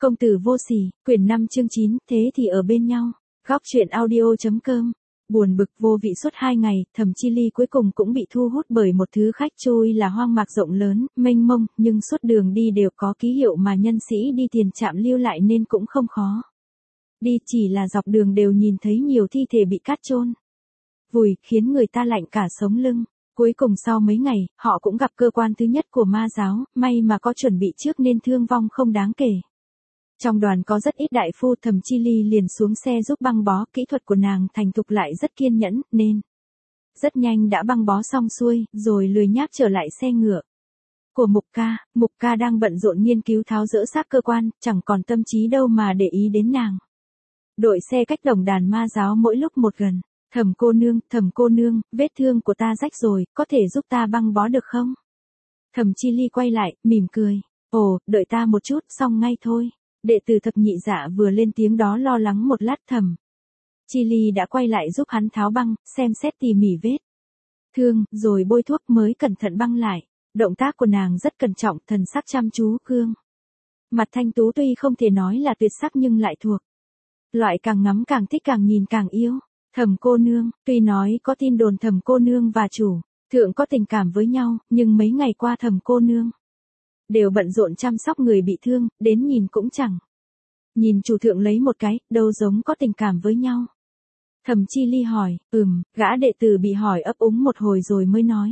Công tử vô sỉ, quyển 5 chương 9, thế thì ở bên nhau. Góc truyện audio.com. Buồn bực vô vị suốt 2 ngày, Thẩm Chi Ly cuối cùng cũng bị thu hút bởi một thứ khách trôi là hoang mạc rộng lớn, mênh mông, nhưng suốt đường đi đều có ký hiệu mà nhân sĩ đi tiền trạm lưu lại nên cũng không khó. Đi chỉ là dọc đường đều nhìn thấy nhiều thi thể bị cát chôn vùi, khiến người ta lạnh cả sống lưng. Cuối cùng sau mấy ngày, họ cũng gặp cơ quan thứ nhất của ma giáo, may mà có chuẩn bị trước nên thương vong không đáng kể. Trong đoàn có rất ít đại phu, Thẩm Chi Ly liền xuống xe giúp băng bó, kỹ thuật của nàng thành thục lại rất kiên nhẫn, nên rất nhanh đã băng bó xong xuôi, rồi lười nhác trở lại xe ngựa của Mục ca đang bận rộn nghiên cứu tháo dỡ xác cơ quan, chẳng còn tâm trí đâu mà để ý đến nàng. Đội xe cách tổng đàn ma giáo mỗi lúc một gần. Thẩm cô nương, vết thương của ta rách rồi, có thể giúp ta băng bó được không? Thẩm Chi Ly quay lại, mỉm cười. Ồ, đợi ta một chút, xong ngay thôi. Đệ tử Thập Nhị Dạ vừa lên tiếng đó lo lắng một lát. Thẩm Chi Ly đã quay lại giúp hắn tháo băng, xem xét tỉ mỉ vết thương, rồi bôi thuốc mới cẩn thận băng lại. Động tác của nàng rất cẩn trọng, thần sắc chăm chú, gương mặt thanh tú tuy không thể nói là tuyệt sắc nhưng lại thuộc loại càng ngắm càng thích, càng nhìn càng yêu. Thẩm cô nương, tuy nói có tin đồn Thẩm cô nương và chủ thượng có tình cảm với nhau, nhưng mấy ngày qua Thẩm cô nương đều bận rộn chăm sóc người bị thương, đến nhìn cũng chẳng nhìn chủ thượng lấy một cái, đâu giống có tình cảm với nhau. Thẩm Chi Ly hỏi, gã đệ tử bị hỏi ấp úng một hồi rồi mới nói.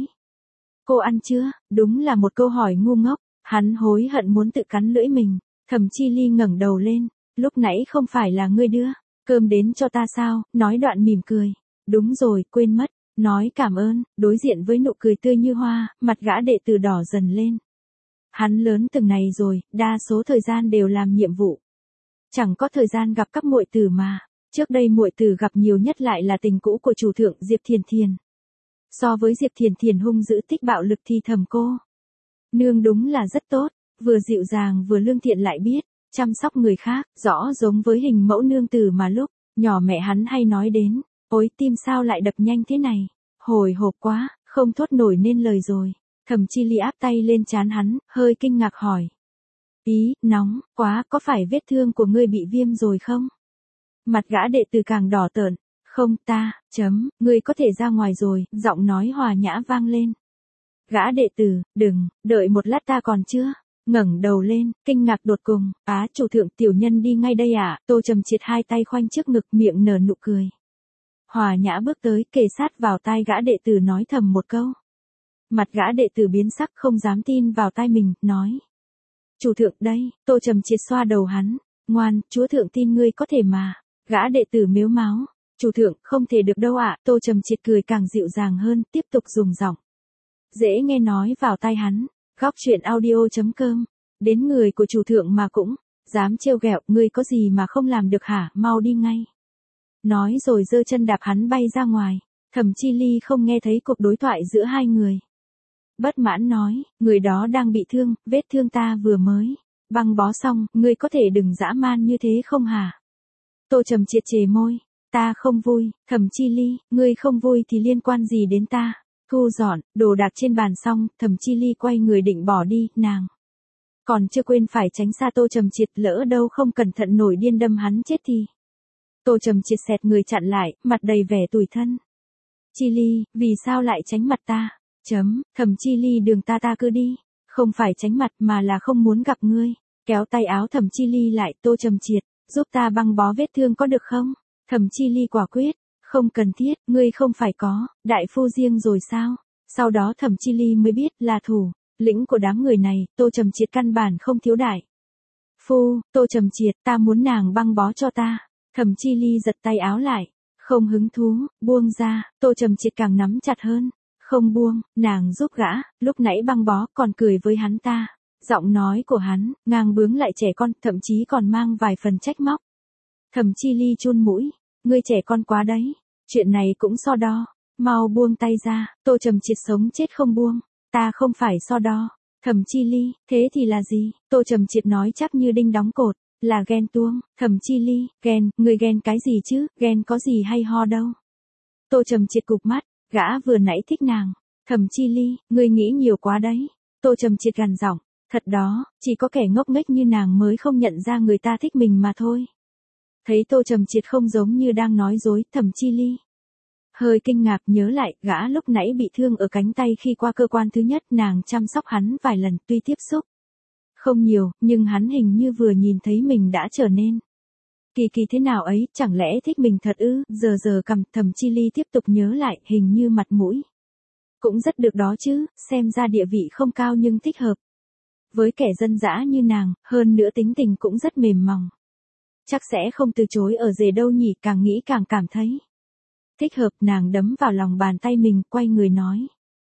Cô ăn chưa? Đúng là một câu hỏi ngu ngốc, hắn hối hận muốn tự cắn lưỡi mình. Thẩm Chi Ly ngẩng đầu lên, lúc nãy không phải là ngươi đưa cơm đến cho ta sao? Nói đoạn mỉm cười. Đúng rồi, quên mất. Nói cảm ơn, đối diện với nụ cười tươi như hoa, mặt gã đệ tử đỏ dần lên. Hắn lớn từng này rồi, đa số thời gian đều làm nhiệm vụ. Chẳng có thời gian gặp các muội tử mà. Trước đây muội tử gặp nhiều nhất lại là tình cũ của chủ thượng Diệp Thiền Thiền. So với Diệp Thiền Thiền hung dữ thích bạo lực thì Thẩm cô nương đúng là rất tốt, vừa dịu dàng vừa lương thiện lại biết chăm sóc người khác, rõ giống với hình mẫu nương tử mà lúc nhỏ mẹ hắn hay nói đến. Ôi, tim sao lại đập nhanh thế này? Hồi hộp quá, không thốt nổi nên lời rồi. Thẩm Chi Ly áp tay lên trán hắn, hơi kinh ngạc hỏi. Ý, nóng quá, có phải vết thương của ngươi bị viêm rồi không? Mặt gã đệ tử càng đỏ tợn. Không ngươi có thể ra ngoài rồi, giọng nói hòa nhã vang lên. Gã đệ tử, đừng, đợi một lát ta còn chưa. Ngẩng đầu lên, kinh ngạc đột cùng, chủ thượng tiểu nhân đi ngay đây à? Tô Trầm Triệt hai tay khoanh trước ngực, miệng nở nụ cười. Hòa nhã bước tới, kề sát vào tai gã đệ tử nói thầm một câu. Mặt gã đệ tử biến sắc, không dám tin vào tai mình, nói. Chủ thượng đây, Tô Trầm Triệt xoa đầu hắn. Ngoan, chúa thượng tin ngươi có thể mà. Gã đệ tử mếu máo. Chủ thượng, không thể được đâu ạ. Tô Trầm Triệt cười càng dịu dàng hơn, tiếp tục dùng giọng dễ nghe nói vào tai hắn. Góc truyện audio.com. Đến người của chủ thượng mà cũng dám trêu ghẹo, ngươi có gì mà không làm được hả? Mau đi ngay. Nói rồi giơ chân đạp hắn bay ra ngoài. Thẩm Chi Ly không nghe thấy cuộc đối thoại giữa hai người. Bất mãn nói, người đó đang bị thương, vết thương ta vừa mới băng bó xong, ngươi có thể đừng dã man như thế không hả? Tô Trầm Triệt chề môi, ta không vui. Thẩm Chi Ly, ngươi không vui thì liên quan gì đến ta? Thu dọn đồ đạc trên bàn xong, Thẩm Chi Ly quay người định bỏ đi, nàng còn chưa quên phải tránh xa Tô Trầm Triệt, lỡ đâu không cẩn thận nổi điên đâm hắn chết thì. Tô Trầm Triệt xẹt người chặn lại, mặt đầy vẻ tủi thân. Chi Ly, vì sao lại tránh mặt ta? Thẩm Chi Ly, đường ta cứ đi. Không phải tránh mặt mà là không muốn gặp ngươi. Kéo tay áo Thẩm Chi Ly lại. Tô Trầm Triệt, giúp ta băng bó vết thương có được không? Thẩm Chi Ly quả quyết. Không cần thiết, ngươi không phải có đại phu riêng rồi sao? Sau đó Thẩm Chi Ly mới biết là thủ lĩnh của đám người này. Tô Trầm Triệt căn bản không thiếu đại phu. Tô Trầm Triệt, ta muốn nàng băng bó cho ta. Thẩm Chi Ly giật tay áo lại. Không hứng thú, buông ra. Tô Trầm Triệt càng nắm chặt hơn. Không buông, nàng giúp gã, lúc nãy băng bó còn cười với hắn ta. Giọng nói của hắn, ngang bướng lại trẻ con, thậm chí còn mang vài phần trách móc. Thẩm Chi Ly chun mũi, ngươi trẻ con quá đấy, chuyện này cũng so đo, mau buông tay ra. Tô Trầm Triệt sống chết không buông, ta không phải so đo. Thẩm Chi Ly, thế thì là gì? Tô Trầm Triệt nói chắc như đinh đóng cột, là ghen tuông. Thẩm Chi Ly, ghen, ngươi ghen cái gì chứ, ghen có gì hay ho đâu. Tô Trầm Triệt cụp mắt, gã vừa nãy thích nàng. Thẩm Chi Ly, ngươi nghĩ nhiều quá đấy. Tô Trầm Triệt gằn giọng, Thật đó, chỉ có kẻ ngốc nghếch như nàng mới không nhận ra người ta thích mình mà thôi. Thấy Tô Trầm Triệt không giống như đang nói dối, Thẩm Chi Ly hơi kinh ngạc nhớ lại, gã lúc nãy bị thương ở cánh tay khi qua cơ quan thứ nhất, nàng chăm sóc hắn vài lần, tuy tiếp xúc không nhiều, nhưng hắn hình như vừa nhìn thấy mình đã trở nên kỳ kỳ thế nào ấy, chẳng lẽ thích mình thật ư? Giờ cầm, Thẩm Chi Ly tiếp tục nhớ lại, hình như mặt mũi cũng rất được đó chứ, xem ra địa vị không cao nhưng thích hợp với kẻ dân dã như nàng, hơn nữa tính tình cũng rất mềm mỏng. Chắc sẽ không từ chối ở rể đâu nhỉ, càng nghĩ càng cảm thấy thích hợp. Nàng đấm vào lòng bàn tay mình, quay người nói.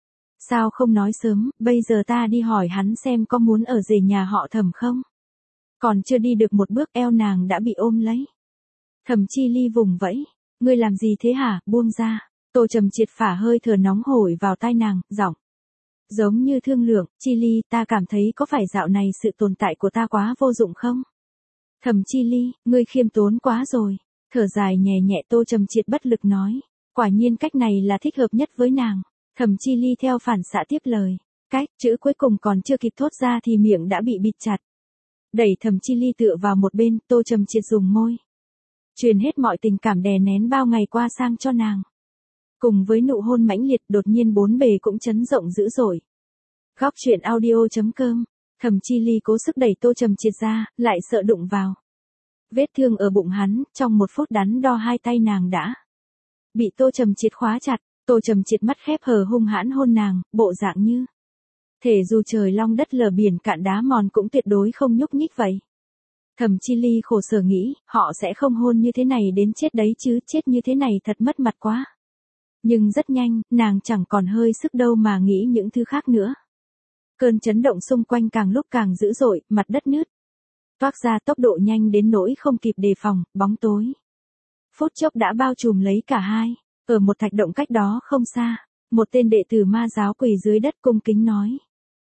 Sao không nói sớm, bây giờ ta đi hỏi hắn xem có muốn ở rể nhà họ Thẩm không? Còn chưa đi được một bước, eo nàng đã bị ôm lấy. Thẩm Chi Ly vùng vẫy. Ngươi làm gì thế hả, buông ra. Tô Trầm Triệt phả hơi thở nóng hổi vào tai nàng, giọng giống như thương lượng. Chi Ly, ta cảm thấy có phải dạo này sự tồn tại của ta quá vô dụng không? Thẩm Chi Ly, ngươi khiêm tốn quá rồi. Thở dài nhẹ nhẹ, Tô Trầm Triệt bất lực nói. Quả nhiên cách này là thích hợp nhất với nàng. Thẩm Chi Ly theo phản xạ tiếp lời. Cách, chữ cuối cùng còn chưa kịp thốt ra thì miệng đã bị bịt chặt. Đẩy Thẩm Chi Ly tựa vào một bên, Tô Trầm Triệt dùng môi truyền hết mọi tình cảm đè nén bao ngày qua sang cho nàng. Cùng với nụ hôn mãnh liệt, đột nhiên bốn bề cũng chấn rộng dữ dội. Góc truyện audio.com. Thẩm Chi Ly cố sức đẩy Tô Trầm Triệt ra, lại sợ đụng vào vết thương ở bụng hắn, trong một phút đắn đo hai tay nàng đã bị Tô Trầm Triệt khóa chặt. Tô Trầm Triệt mắt khép hờ hung hãn hôn nàng, bộ dạng như thể dù trời long đất lở biển cạn đá mòn cũng tuyệt đối không nhúc nhích vậy. Thẩm Chi Ly khổ sở nghĩ, họ sẽ không hôn như thế này đến chết đấy chứ, chết như thế này thật mất mặt quá. Nhưng rất nhanh, nàng chẳng còn hơi sức đâu mà nghĩ những thứ khác nữa. Cơn chấn động xung quanh càng lúc càng dữ dội, mặt đất nứt toác ra tốc độ nhanh đến nỗi không kịp đề phòng, bóng tối phút chốc đã bao trùm lấy cả hai. Ở một thạch động cách đó không xa, một tên đệ tử ma giáo quỳ dưới đất cung kính nói.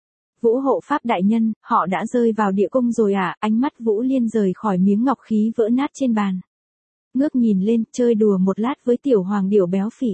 Vũ hộ pháp đại nhân, họ đã rơi vào địa cung rồi à? Ánh mắt Vũ Liên rời khỏi miếng ngọc khí vỡ nát trên bàn. Ngước nhìn lên, chơi đùa một lát với tiểu hoàng điểu béo phì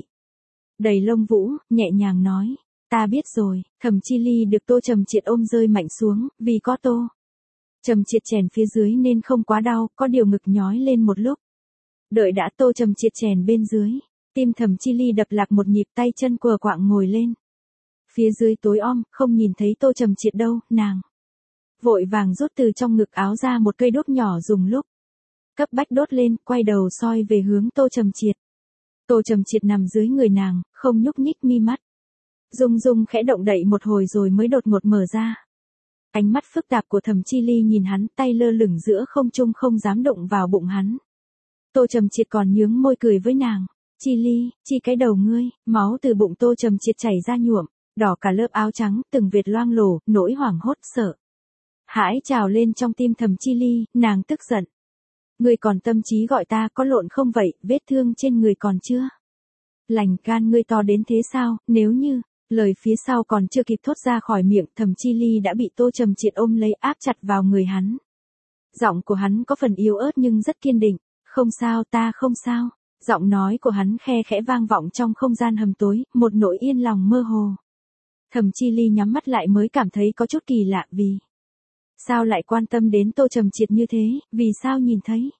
đầy lông vũ, nhẹ nhàng nói. Ta biết rồi. Thẩm Chi Ly được Tô Trầm Triệt ôm rơi mạnh xuống, vì có Tô Trầm Triệt chèn phía dưới nên không quá đau, có điều ngực nhói lên một lúc. Đợi đã Tô Trầm Triệt chèn bên dưới, tim Thẩm Chi Ly đập lạc một nhịp, tay chân quờ quạng ngồi lên. Phía dưới tối om, không nhìn thấy Tô Trầm Triệt đâu, nàng vội vàng rút từ trong ngực áo ra một cây đốt nhỏ dùng lúc cấp bách đốt lên, quay đầu soi về hướng Tô Trầm Triệt. Tô Trầm Triệt nằm dưới người nàng, không nhúc nhích, mi mắt rung rung khẽ động đậy một hồi rồi mới đột ngột mở ra. Ánh mắt phức tạp của Thẩm Chi Ly nhìn hắn, tay lơ lửng giữa không trung không dám động vào bụng hắn. Tô Trầm Triệt còn nhướng môi cười với nàng. Chi Ly, chi cái đầu ngươi, máu từ bụng Tô Trầm Triệt chảy ra nhuộm đỏ cả lớp áo trắng, từng vệt loang lổ, nỗi hoảng hốt sợ hãi trào lên trong tim Thẩm Chi Ly, nàng tức giận. Ngươi còn tâm trí gọi ta có lộn không vậy, vết thương trên người còn chưa lành, gan ngươi to đến thế sao? Nếu như lời phía sau còn chưa kịp thốt ra khỏi miệng, Thẩm Chi Ly đã bị Tô Trầm Triệt ôm lấy áp chặt vào người hắn. Giọng của hắn có phần yếu ớt nhưng rất kiên định. Không sao, ta không sao. Giọng nói của hắn khe khẽ vang vọng trong không gian hầm tối, một nỗi yên lòng mơ hồ. Thẩm Chi Ly nhắm mắt lại mới cảm thấy có chút kỳ lạ, vì sao lại quan tâm đến Tô Trầm Triệt như thế, vì sao nhìn thấy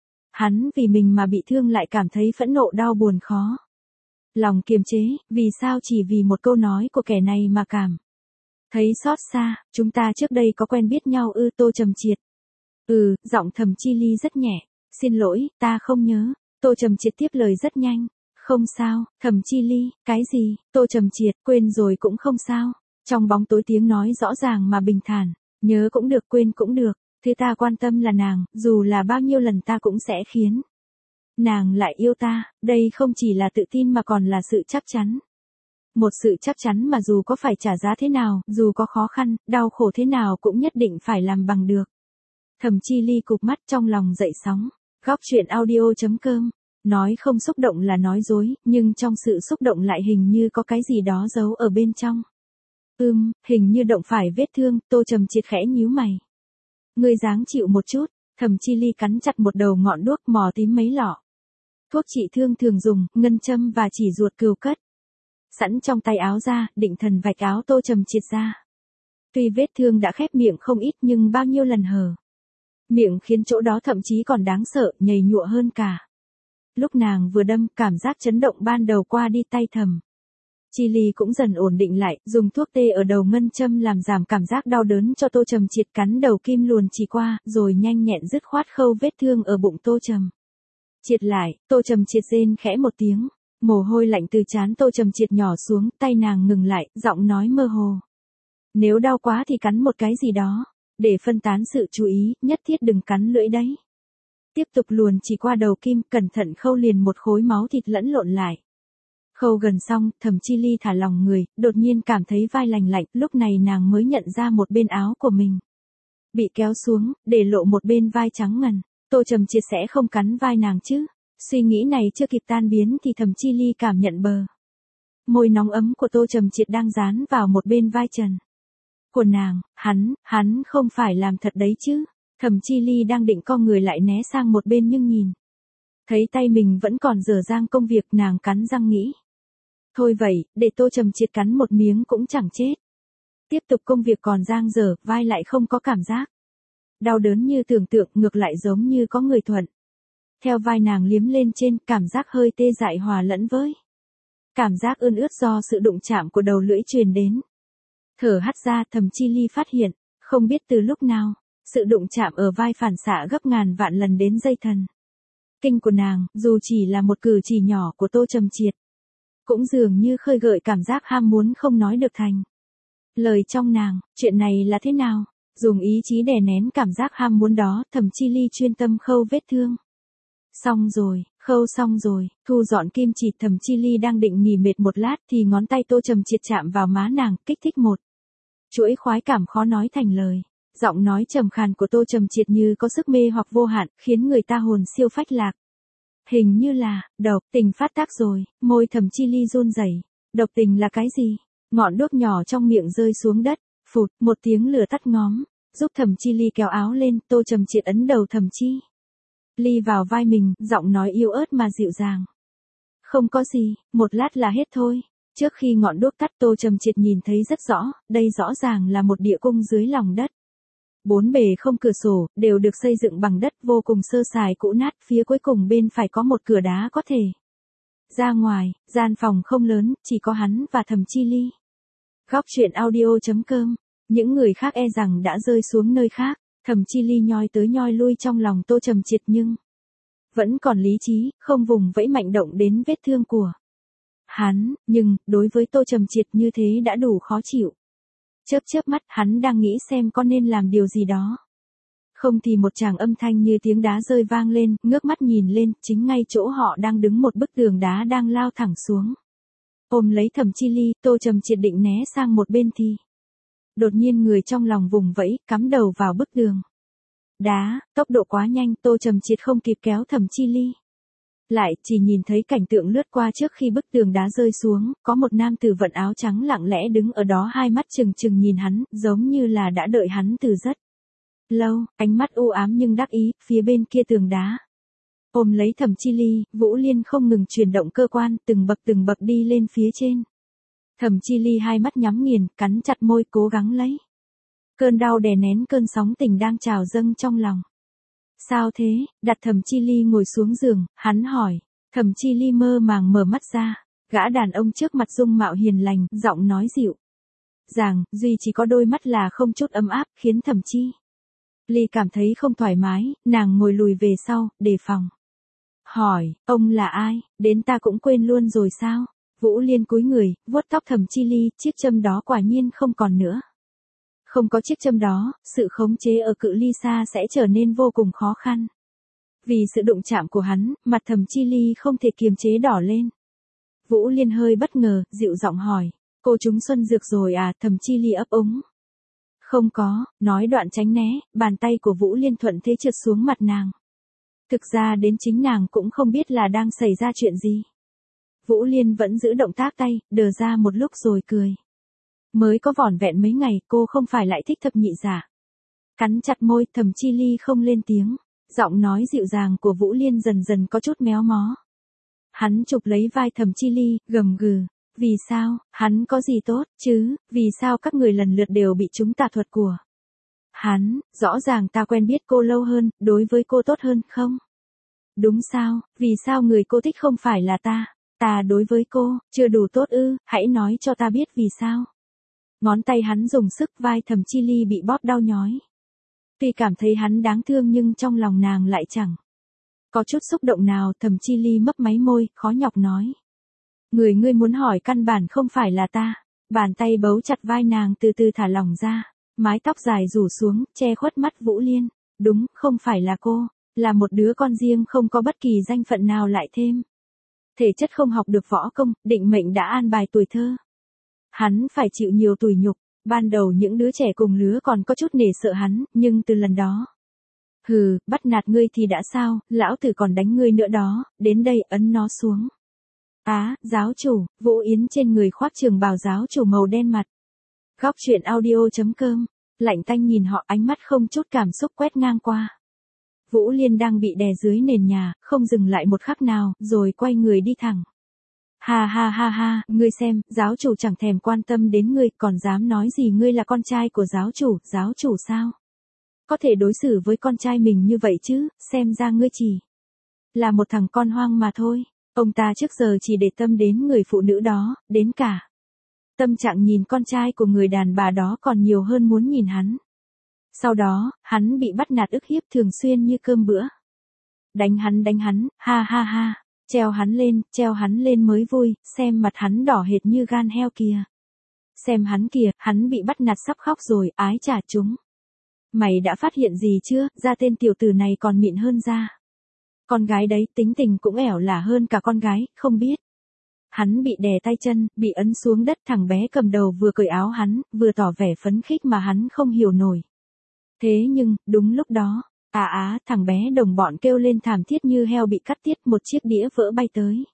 hắn vì mình mà bị thương lại cảm thấy phẫn nộ đau buồn khó lòng kiềm chế, vì sao chỉ vì một câu nói của kẻ này mà cảm thấy xót xa. Chúng ta trước đây có quen biết nhau ư? Tô Trầm Triệt. Giọng Thẩm Chi Ly rất nhẹ. Xin lỗi, ta không nhớ. Tô Trầm Triệt tiếp lời rất nhanh. Không sao. Thẩm Chi Ly, cái gì? Tô Trầm Triệt, quên rồi cũng không sao. Trong bóng tối tiếng nói rõ ràng mà bình thản. Nhớ cũng được, quên cũng được. Thứ ta quan tâm là nàng, dù là bao nhiêu lần ta cũng sẽ khiến nàng lại yêu ta. Đây không chỉ là tự tin mà còn là sự chắc chắn. Một sự chắc chắn mà dù có phải trả giá thế nào, dù có khó khăn, đau khổ thế nào cũng nhất định phải làm bằng được. Thẩm Chi Ly cụp mắt, trong lòng dậy sóng. Góc truyện audio.com. Nói không xúc động là nói dối, nhưng trong sự xúc động lại hình như có cái gì đó giấu ở bên trong. Hình như động phải vết thương. Tô Trầm Triệt khẽ nhíu mày. Ngươi dáng chịu một chút. Thẩm Chi Ly cắn chặt một đầu ngọn đuốc, mò tím mấy lọ thuốc trị thương thường dùng, ngân châm và chỉ ruột cừu cất sẵn trong tay áo ra, định thần vạch áo Tô Trầm Triệt ra. Tuy vết thương đã khép miệng không ít nhưng bao nhiêu lần hở miệng khiến chỗ đó thậm chí còn đáng sợ, nhầy nhụa hơn cả. Lúc nàng vừa đâm, cảm giác chấn động ban đầu qua đi tay thầm. Chi Ly cũng dần ổn định lại, dùng thuốc tê ở đầu ngân châm làm giảm cảm giác đau đớn cho Tô Trầm Triệt, cắn đầu kim luồn chỉ qua, rồi nhanh nhẹn dứt khoát khâu vết thương ở bụng Tô Trầm Triệt lại. Tô Trầm Triệt rên khẽ một tiếng, mồ hôi lạnh từ trán Tô Trầm Triệt nhỏ xuống, tay nàng ngừng lại, giọng nói mơ hồ. Nếu đau quá thì cắn một cái gì đó, để phân tán sự chú ý, nhất thiết đừng cắn lưỡi đấy. Tiếp tục luồn chỉ qua đầu kim, cẩn thận khâu liền một khối máu thịt lẫn lộn lại. Khâu gần xong, Thẩm Chi Ly thả lỏng người, đột nhiên cảm thấy vai lành lạnh, lúc này nàng mới nhận ra một bên áo của mình bị kéo xuống, để lộ một bên vai trắng ngần. Tô Trầm Triệt sẽ không cắn vai nàng chứ? Suy nghĩ này chưa kịp tan biến thì Thẩm Chi Ly cảm nhận bờ môi nóng ấm của Tô Trầm Triệt đang dán vào một bên vai trần của nàng. Hắn không phải làm thật đấy chứ? Thẩm Chi Ly đang định co người lại né sang một bên nhưng nhìn thấy tay mình vẫn còn dở dang công việc, nàng cắn răng nghĩ. Thôi vậy, để Tô Trầm Triệt cắn một miếng cũng chẳng chết. Tiếp tục công việc còn dang dở, vai lại không có cảm giác đau đớn như tưởng tượng, ngược lại giống như có người thuận theo vai nàng liếm lên trên, cảm giác hơi tê dại hòa lẫn với cảm giác ươn ướt do sự đụng chạm của đầu lưỡi truyền đến. Thở hắt ra, Thẩm Chi Ly phát hiện, không biết từ lúc nào, sự đụng chạm ở vai phản xạ gấp ngàn vạn lần đến dây thần kinh của nàng, dù chỉ là một cử chỉ nhỏ của Tô Trầm Triệt, cũng dường như khơi gợi cảm giác ham muốn không nói được thành lời trong nàng. Chuyện này là thế nào? Dùng ý chí đè nén cảm giác ham muốn đó, Thẩm Chi Ly chuyên tâm khâu vết thương. Khâu xong rồi, thu dọn kim chỉ. Thẩm Chi Ly đang định nghỉ mệt một lát thì ngón tay Tô Trầm Triệt chạm vào má nàng, kích thích một chuỗi khoái cảm khó nói thành lời. Giọng nói trầm khàn của Tô Trầm Triệt như có sức mê hoặc vô hạn, khiến người ta hồn siêu phách lạc. Hình như là độc tình phát tác rồi. Môi Thẩm Chi Ly run rẩy. Độc tình là cái gì? Ngọn đuốc nhỏ trong miệng rơi xuống đất. Phụt, một tiếng lửa tắt ngóm, giúp Thẩm Chi Ly kéo áo lên. Tô Trầm Triệt ấn đầu Thẩm Chi Ly vào vai mình, giọng nói yếu ớt mà dịu dàng. Không có gì, một lát là hết thôi. Trước khi ngọn đuốc tắt, Tô Trầm Triệt nhìn thấy rất rõ, đây rõ ràng là một địa cung dưới lòng đất. Bốn bề không cửa sổ, đều được xây dựng bằng đất, vô cùng sơ sài cũ nát. Phía cuối cùng bên phải có một cửa đá có thể ra ngoài. Gian phòng không lớn, chỉ có hắn và Thẩm Chi Ly. Góc truyện audio.com. Những người khác e rằng đã rơi xuống nơi khác. Thẩm Chi Ly nhoi tới nhoi lui trong lòng Tô Trầm Triệt nhưng vẫn còn lý trí, không vùng vẫy mạnh động đến vết thương của hắn. Nhưng, đối với Tô Trầm Triệt như thế đã đủ khó chịu. Chớp mắt, hắn đang nghĩ xem có nên làm điều gì đó. Không thì một tràng âm thanh như tiếng đá rơi vang lên, ngước mắt nhìn lên, chính ngay chỗ họ đang đứng một bức tường đá đang lao thẳng xuống. Ôm lấy Thẩm Chi Ly, Tô Trầm Triệt định né sang một bên thì đột nhiên người trong lòng vùng vẫy, cắm đầu vào bức tường đá. Tốc độ quá nhanh, Tô Trầm Triệt không kịp kéo Thẩm Chi Ly lại, chỉ nhìn thấy cảnh tượng lướt qua trước khi bức tường đá rơi xuống, có một nam tử vận áo trắng lặng lẽ đứng ở đó, hai mắt trừng trừng nhìn hắn, giống như là đã đợi hắn từ rất lâu, ánh mắt u ám nhưng đắc ý. Phía bên kia tường đá, ôm lấy Thẩm Chi Ly, Vũ Liên không ngừng chuyển động cơ quan, từng bậc đi lên phía trên. Thẩm Chi Ly hai mắt nhắm nghiền, cắn chặt môi, cố gắng lấy cơn đau đè nén cơn sóng tình đang trào dâng trong lòng. Sao thế? Đặt Thẩm Chi Ly ngồi xuống giường, hắn hỏi. Thẩm Chi Ly mơ màng mở mắt ra, gã đàn ông trước mặt dung mạo hiền lành, giọng nói dịu dàng, duy chỉ có đôi mắt là không chút ấm áp, khiến Thẩm Chi Ly cảm thấy không thoải mái. Nàng ngồi lùi về sau, đề phòng hỏi, ông là ai? Đến ta cũng quên luôn rồi sao? Vũ Liên cúi người, vuốt tóc Thẩm Chi Ly, chiếc châm đó quả nhiên không còn nữa. Không có chiếc châm đó, sự khống chế ở cự ly xa sẽ trở nên vô cùng khó khăn. Vì sự đụng chạm của hắn, mặt Thẩm Chi Ly không thể kiềm chế đỏ lên. Vũ Liên hơi bất ngờ, dịu giọng hỏi, cô trúng xuân dược rồi à? Thẩm Chi Ly ấp úng. Không có, nói đoạn tránh né, bàn tay của Vũ Liên thuận thế trượt xuống mặt nàng. Thực ra đến chính nàng cũng không biết là đang xảy ra chuyện gì. Vũ Liên vẫn giữ động tác tay, đờ ra một lúc rồi cười. Mới có vỏn vẹn mấy ngày, cô không phải lại thích thập nhị giả. Cắn chặt môi, Thẩm Chi Ly không lên tiếng. Giọng nói dịu dàng của Vũ Liên dần dần có chút méo mó. Hắn chụp lấy vai Thẩm Chi Ly, gầm gừ. Vì sao, hắn có gì tốt, chứ, vì sao các người lần lượt đều bị chúng tà thuật của hắn, rõ ràng ta quen biết cô lâu hơn, đối với cô tốt hơn, không? Đúng sao, vì sao người cô thích không phải là ta đối với cô, chưa đủ tốt ư, hãy nói cho ta biết vì sao. Ngón tay hắn dùng sức, vai Thẩm Chi Ly bị bóp đau nhói. Tuy cảm thấy hắn đáng thương nhưng trong lòng nàng lại chẳng có chút xúc động nào. Thẩm Chi Ly mấp máy môi, khó nhọc nói. Người ngươi muốn hỏi căn bản không phải là ta. Bàn tay bấu chặt vai nàng từ từ thả lỏng ra. Mái tóc dài rủ xuống, che khuất mắt Vũ Liên. Đúng, không phải là cô. Là một đứa con riêng không có bất kỳ danh phận nào lại thêm. Thể chất không học được võ công, định mệnh đã an bài tuổi thơ. Hắn phải chịu nhiều tủi nhục. Ban đầu những đứa trẻ cùng lứa còn có chút nể sợ hắn, nhưng từ lần đó. Hừ, bắt nạt ngươi thì đã sao, lão tử còn đánh ngươi nữa đó, đến đây ấn nó xuống. Giáo chủ, Vũ Yến trên người khoác trường bào giáo chủ màu đen mặt. Góc truyện audio.com, lạnh tanh nhìn họ, ánh mắt không chút cảm xúc quét ngang qua. Vũ Liên đang bị đè dưới nền nhà, không dừng lại một khắc nào, rồi quay người đi thẳng. Ha ha ha ha, ngươi xem, giáo chủ chẳng thèm quan tâm đến ngươi, còn dám nói gì ngươi là con trai của giáo chủ sao? Có thể đối xử với con trai mình như vậy chứ, xem ra ngươi chỉ là một thằng con hoang mà thôi. Ông ta trước giờ chỉ để tâm đến người phụ nữ đó, đến cả tâm trạng nhìn con trai của người đàn bà đó còn nhiều hơn muốn nhìn hắn. Sau đó, hắn bị bắt nạt ức hiếp thường xuyên như cơm bữa. Đánh hắn, ha ha ha, treo hắn lên mới vui, xem mặt hắn đỏ hệt như gan heo kìa. Xem hắn kìa, hắn bị bắt nạt sắp khóc rồi, ái chà chúng. Mày đã phát hiện gì chưa, ra tên tiểu tử này còn mịn hơn da. Con gái đấy, tính tình cũng ẻo lả hơn cả con gái, không biết. Hắn bị đè tay chân, bị ấn xuống đất, thằng bé cầm đầu vừa cởi áo hắn, vừa tỏ vẻ phấn khích mà hắn không hiểu nổi. Thế nhưng, đúng lúc đó, thằng bé đồng bọn kêu lên thảm thiết như heo bị cắt tiết, một chiếc đĩa vỡ bay tới.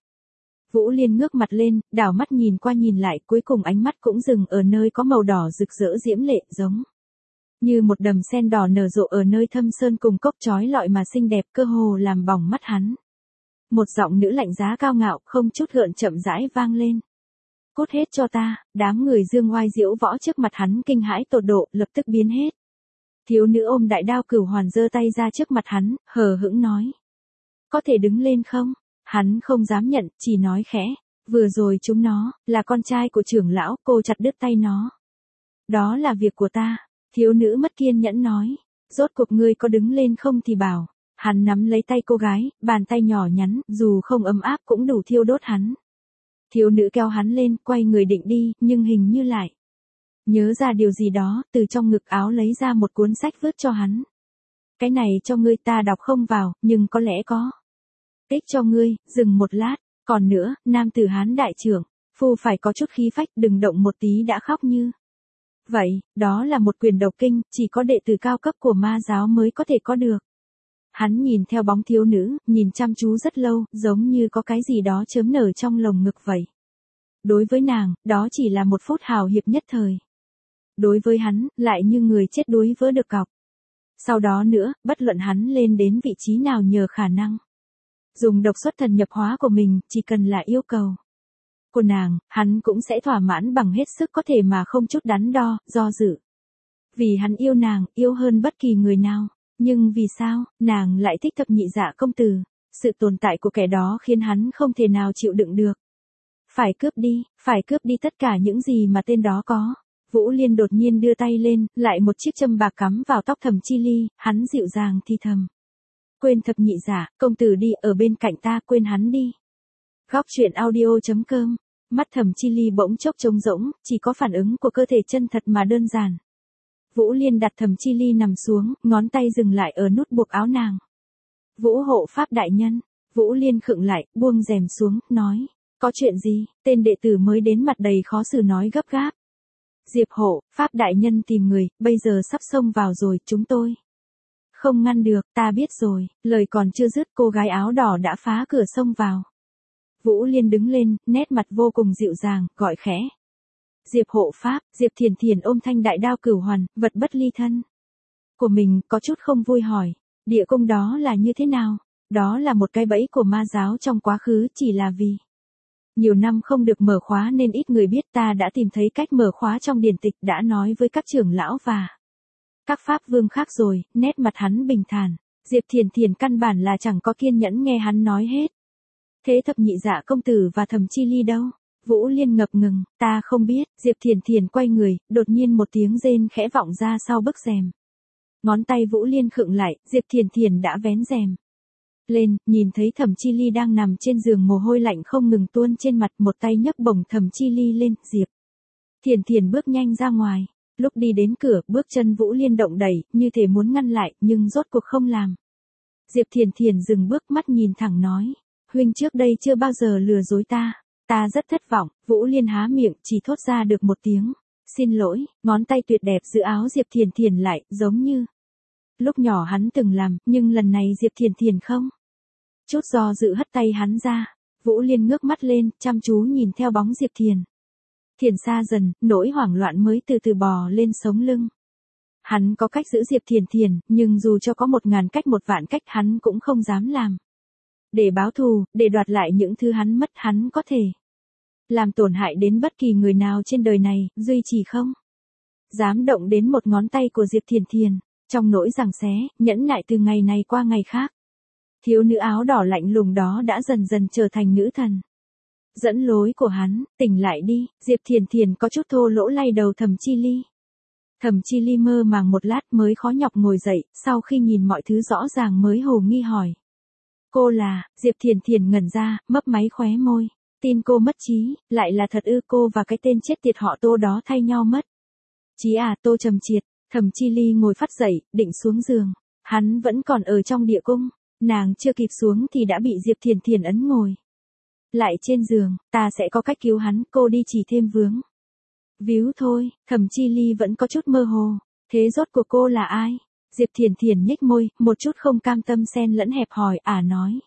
Vũ Liên ngước mặt lên, đảo mắt nhìn qua nhìn lại, cuối cùng ánh mắt cũng dừng ở nơi có màu đỏ rực rỡ diễm lệ, giống như một đầm sen đỏ nở rộ ở nơi thâm sơn cùng cốc chói lọi mà xinh đẹp, cơ hồ làm bỏng mắt hắn. Một giọng nữ lạnh giá cao ngạo, không chút gợn chậm rãi vang lên. Cút hết cho ta, đám người dương oai diễu võ trước mặt hắn kinh hãi tột độ, lập tức biến hết. Thiếu nữ ôm đại đao cửu hoàn giơ tay ra trước mặt hắn, hờ hững nói. Có thể đứng lên không? Hắn không dám nhận, chỉ nói khẽ. Vừa rồi chúng nó, là con trai của trưởng lão, cô chặt đứt tay nó. Đó là việc của ta. Thiếu nữ mất kiên nhẫn nói. Rốt cuộc ngươi có đứng lên không thì bảo. Hắn nắm lấy tay cô gái, bàn tay nhỏ nhắn, dù không ấm áp cũng đủ thiêu đốt hắn. Thiếu nữ kéo hắn lên, quay người định đi, nhưng hình như lại nhớ ra điều gì đó, từ trong ngực áo lấy ra một cuốn sách vứt cho hắn. Cái này cho ngươi, ta đọc không vào, nhưng có lẽ có ích cho ngươi. Dừng một lát, còn nữa, nam tử Hán đại trưởng, phu phải có chút khí phách, đừng động một tí đã khóc như vậy. Đó là một quyền độc kinh, chỉ có đệ tử cao cấp của ma giáo mới có thể có được. Hắn nhìn theo bóng thiếu nữ, nhìn chăm chú rất lâu, giống như có cái gì đó chớm nở trong lồng ngực vậy. Đối với nàng, đó chỉ là một phút hào hiệp nhất thời. Đối với hắn, lại như người chết đuối vỡ được cọc. Sau đó nữa, bất luận hắn lên đến vị trí nào nhờ khả năng dùng độc xuất thần nhập hóa của mình, chỉ cần là yêu cầu của nàng, hắn cũng sẽ thỏa mãn bằng hết sức có thể mà không chút đắn đo, do dự. Vì hắn yêu nàng, yêu hơn bất kỳ người nào. Nhưng vì sao, nàng lại thích thập nhị dạ công tử? Sự tồn tại của kẻ đó khiến hắn không thể nào chịu đựng được. Phải cướp đi tất cả những gì mà tên đó có. Vũ Liên đột nhiên đưa tay lên, lại một chiếc châm bạc cắm vào tóc Thẩm Chi Ly, hắn dịu dàng thì thầm. Quên thập nhị dạ, công tử đi, ở bên cạnh ta, quên hắn đi. Góc truyện audio.com, mắt Thẩm Chi Ly bỗng chốc trống rỗng, chỉ có phản ứng của cơ thể chân thật mà đơn giản. Vũ Liên đặt Thẩm Chi Ly nằm xuống, ngón tay dừng lại ở nút buộc áo nàng. Vũ hộ pháp đại nhân. Vũ Liên khựng lại, buông rèm xuống, nói. Có chuyện gì? Tên đệ tử mới đến mặt đầy khó xử nói gấp gáp. Diệp hộ, pháp đại nhân tìm người, bây giờ sắp xông vào rồi, chúng tôi không ngăn được, ta biết rồi. Lời còn chưa dứt, cô gái áo đỏ đã phá cửa xông vào. Vũ Liên đứng lên, nét mặt vô cùng dịu dàng, gọi khẽ. Diệp hộ pháp. Diệp Thiền Thiền ôm thanh đại đao cửu hoàn, vật bất ly thân của mình, có chút không vui hỏi. Địa cung đó là như thế nào? Đó là một cái bẫy của ma giáo trong quá khứ, chỉ là vì Nhiều năm không được mở khóa nên ít người biết ta đã tìm thấy cách mở khóa trong điển tịch, đã nói với các trưởng lão và các pháp vương khác rồi. Nét mặt hắn bình thản. Diệp Thiền Thiền căn bản là chẳng có kiên nhẫn nghe hắn nói hết. Thế thập nhị dạ công tử và Thẩm Chi Ly đâu? Vũ Liên ngập ngừng, ta không biết. Diệp Thiền Thiền quay người, đột nhiên một tiếng rên khẽ vọng ra sau bức rèm. Ngón tay Vũ Liên khựng lại, Diệp Thiền Thiền đã vén rèm lên, nhìn thấy Thẩm Chi Ly đang nằm trên giường, mồ hôi lạnh không ngừng tuôn trên mặt, một tay nhấc bổng Thẩm Chi Ly lên. Diệp Thiền Thiền bước nhanh ra ngoài. Lúc đi đến cửa, bước chân Vũ Liên động đẩy, như thể muốn ngăn lại, nhưng rốt cuộc không làm. Diệp Thiền Thiền dừng bước, mắt nhìn thẳng nói, huynh trước đây chưa bao giờ lừa dối ta. Ta rất thất vọng. Vũ Liên há miệng, chỉ thốt ra được một tiếng xin lỗi. Ngón tay tuyệt đẹp giữ áo Diệp Thiền Thiền lại, giống như lúc nhỏ hắn từng làm, nhưng lần này Diệp Thiền Thiền không chút do dự hất tay hắn ra. Vũ Liên ngước mắt lên, chăm chú nhìn theo bóng Diệp Thiền Thiền xa dần, nỗi hoảng loạn mới từ từ bò lên sống lưng. Hắn có cách giữ Diệp Thiền Thiền, nhưng dù cho có 1000 cách 1 vạn cách hắn cũng không dám làm. Để báo thù, để đoạt lại những thứ hắn mất, hắn có thể làm tổn hại đến bất kỳ người nào trên đời này, duy chỉ không dám động đến một ngón tay của Diệp Thiền Thiền. Trong nỗi giằng xé, nhẫn nại từ ngày này qua ngày khác, thiếu nữ áo đỏ lạnh lùng đó đã dần dần trở thành nữ thần dẫn lối của hắn. Tỉnh lại đi. Diệp Thiền Thiền có chút thô lỗ lay đầu Thẩm Chi Ly. Thẩm Chi Ly mơ màng một lát mới khó nhọc ngồi dậy, sau khi nhìn mọi thứ rõ ràng mới hồ nghi hỏi. Cô là? Diệp Thiền Thiền ngẩn ra, mấp máy khóe môi. Tin cô mất trí, lại là thật ư? Cô và cái tên chết tiệt họ Tô đó thay nhau mất trí à? Tô Trầm Triệt. Thẩm Chi Ly ngồi phắt dậy, định xuống giường. Hắn vẫn còn ở trong địa cung. Nàng chưa kịp xuống thì đã bị Diệp Thiền Thiền ấn ngồi lại trên giường. Ta sẽ có cách cứu hắn, cô đi chỉ thêm vướng víu thôi. Thẩm Chi Ly vẫn có chút mơ hồ. Thế rốt cuộc cô là ai? Diệp Thiền Thiền nhếch môi, một chút không cam tâm xen lẫn hẹp hòi, nói.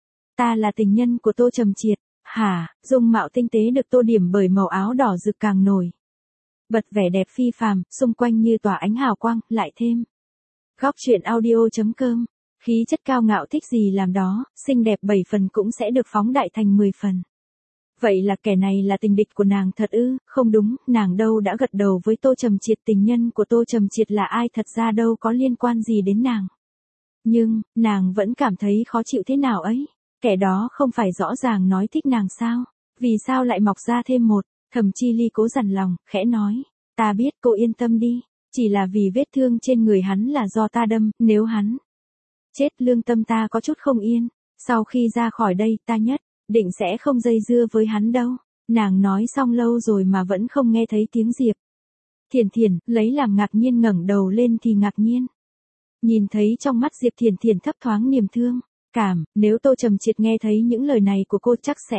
Ta là tình nhân của Tô Trầm Triệt. Hả? Dung mạo tinh tế được tô điểm bởi màu áo đỏ rực càng nổi bật vẻ đẹp phi phàm, xung quanh như tỏa ánh hào quang, lại thêm. Góc truyện audio.com. Khí chất cao ngạo thích gì làm đó, xinh đẹp 7 phần cũng sẽ được phóng đại thành 10 phần. Vậy là kẻ này là tình địch của nàng thật ư? Không đúng, nàng đâu đã gật đầu với Tô Trầm Triệt. Tình nhân của Tô Trầm Triệt là ai thật ra đâu có liên quan gì đến nàng. Nhưng, nàng vẫn cảm thấy khó chịu thế nào ấy. Kẻ đó không phải rõ ràng nói thích nàng sao? Vì sao lại mọc ra thêm một? Thẩm Chi Ly cố dằn lòng, khẽ nói. Ta biết, cô yên tâm đi. Chỉ là vì vết thương trên người hắn là do ta đâm, nếu hắn chết lương tâm ta có chút không yên. Sau khi ra khỏi đây, ta nhất định sẽ không dây dưa với hắn đâu. Nàng nói xong lâu rồi mà vẫn không nghe thấy tiếng Diệp Thiền Thiền, lấy làm ngạc nhiên ngẩng đầu lên thì ngạc nhiên. Nhìn thấy trong mắt Diệp Thiền Thiền thấp thoáng niềm thương cảm, nếu Tô Trầm Triệt nghe thấy những lời này của cô chắc sẽ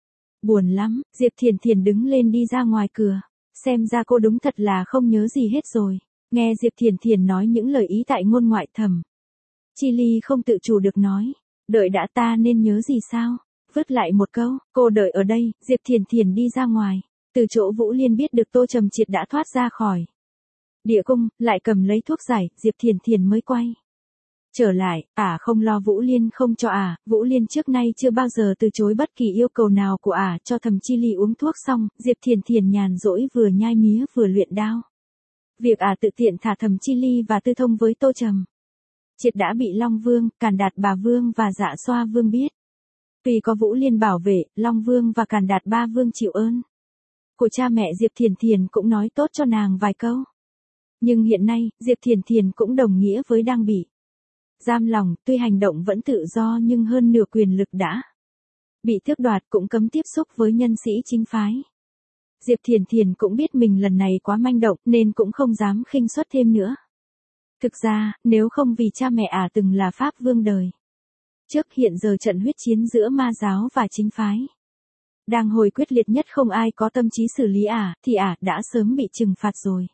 buồn lắm. Diệp Thiền Thiền đứng lên đi ra ngoài cửa. Xem ra cô đúng thật là không nhớ gì hết rồi. Nghe Diệp Thiền Thiền nói những lời ý tại ngôn ngoại, Thẩm Chi Ly không tự chủ được nói. Đợi đã, ta nên nhớ gì sao? Vứt lại một câu, cô đợi ở đây. Diệp Thiền Thiền đi ra ngoài. Từ chỗ Vũ Liên biết được Tô Trầm Triệt đã thoát ra khỏi địa cung, lại cầm lấy thuốc giải, Diệp Thiền Thiền mới quay trở lại. Không lo Vũ Liên không cho Vũ Liên trước nay chưa bao giờ từ chối bất kỳ yêu cầu nào của cho Thẩm Chi Ly uống thuốc xong, Diệp Thiền Thiền nhàn rỗi vừa nhai mía vừa luyện đao. Việc tự tiện thả Thẩm Chi Ly và tư thông với Tô Trầm Triệt đã bị Long Vương, Càn Đạt Bà Vương và Dạ Xoa Vương biết. Vì có Vũ Liên bảo vệ, Long Vương và Càn Đạt Ba Vương chịu ơn của cha mẹ Diệp Thiền Thiền cũng nói tốt cho nàng vài câu. Nhưng hiện nay, Diệp Thiền Thiền cũng đồng nghĩa với đang bị giam lòng. Tuy hành động vẫn tự do nhưng hơn nửa quyền lực đã bị tước đoạt, cũng cấm tiếp xúc với nhân sĩ chính phái. Diệp Thiền Thiền cũng biết mình lần này quá manh động nên cũng không dám khinh suất thêm nữa. Thực ra, nếu không vì cha mẹ từng là Pháp Vương đời trước, hiện giờ trận huyết chiến giữa ma giáo và chính phái đang hồi quyết liệt nhất, không ai có tâm trí xử lý thì đã sớm bị trừng phạt rồi.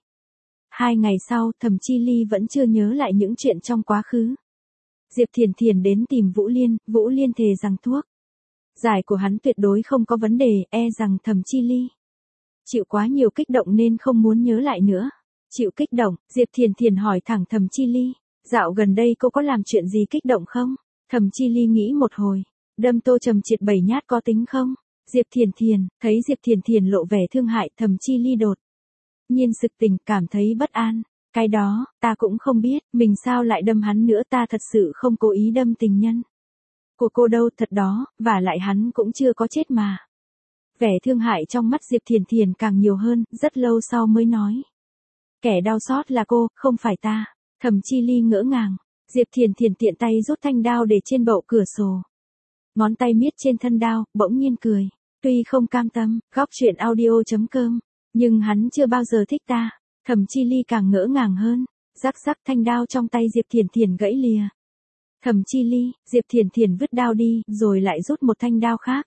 2 ngày sau, Thẩm Chi Ly vẫn chưa nhớ lại những chuyện trong quá khứ. Diệp Thiền Thiền đến tìm Vũ Liên, Vũ Liên thề rằng thuốc giải của hắn tuyệt đối không có vấn đề, rằng Thẩm Chi Ly chịu quá nhiều kích động nên không muốn nhớ lại nữa. Chịu kích động? Diệp Thiền Thiền hỏi thẳng Thẩm Chi Ly. Dạo gần đây cô có làm chuyện gì kích động không? Thẩm Chi Ly nghĩ một hồi. Đâm Tô Trầm Triệt 7 nhát có tính không? Diệp Thiền Thiền, thấy Diệp Thiền Thiền lộ vẻ thương hại, Thẩm Chi Ly đột nhiên sực tỉnh, cảm thấy bất an. Cái đó, ta cũng không biết, mình sao lại đâm hắn nữa, ta thật sự không cố ý đâm tình nhân của cô đâu, thật đó, và lại hắn cũng chưa có chết mà. Vẻ thương hại trong mắt Diệp Thiền Thiền càng nhiều hơn, rất lâu sau mới nói. Kẻ đau xót là cô, không phải ta. Thẩm Chi Ly ngỡ ngàng. Diệp Thiền Thiền tiện tay rút thanh đao để trên bậu cửa sổ. Ngón tay miết trên thân đao, bỗng nhiên cười. Tuy không cam tâm, góc chuyện audio.com, nhưng hắn chưa bao giờ thích ta. Thẩm Chi Ly càng ngỡ ngàng hơn. Rắc rắc thanh đao trong tay Diệp Thiền Thiền gãy lìa. Thẩm Chi Ly, Diệp Thiền Thiền vứt đao đi, rồi lại rút một thanh đao khác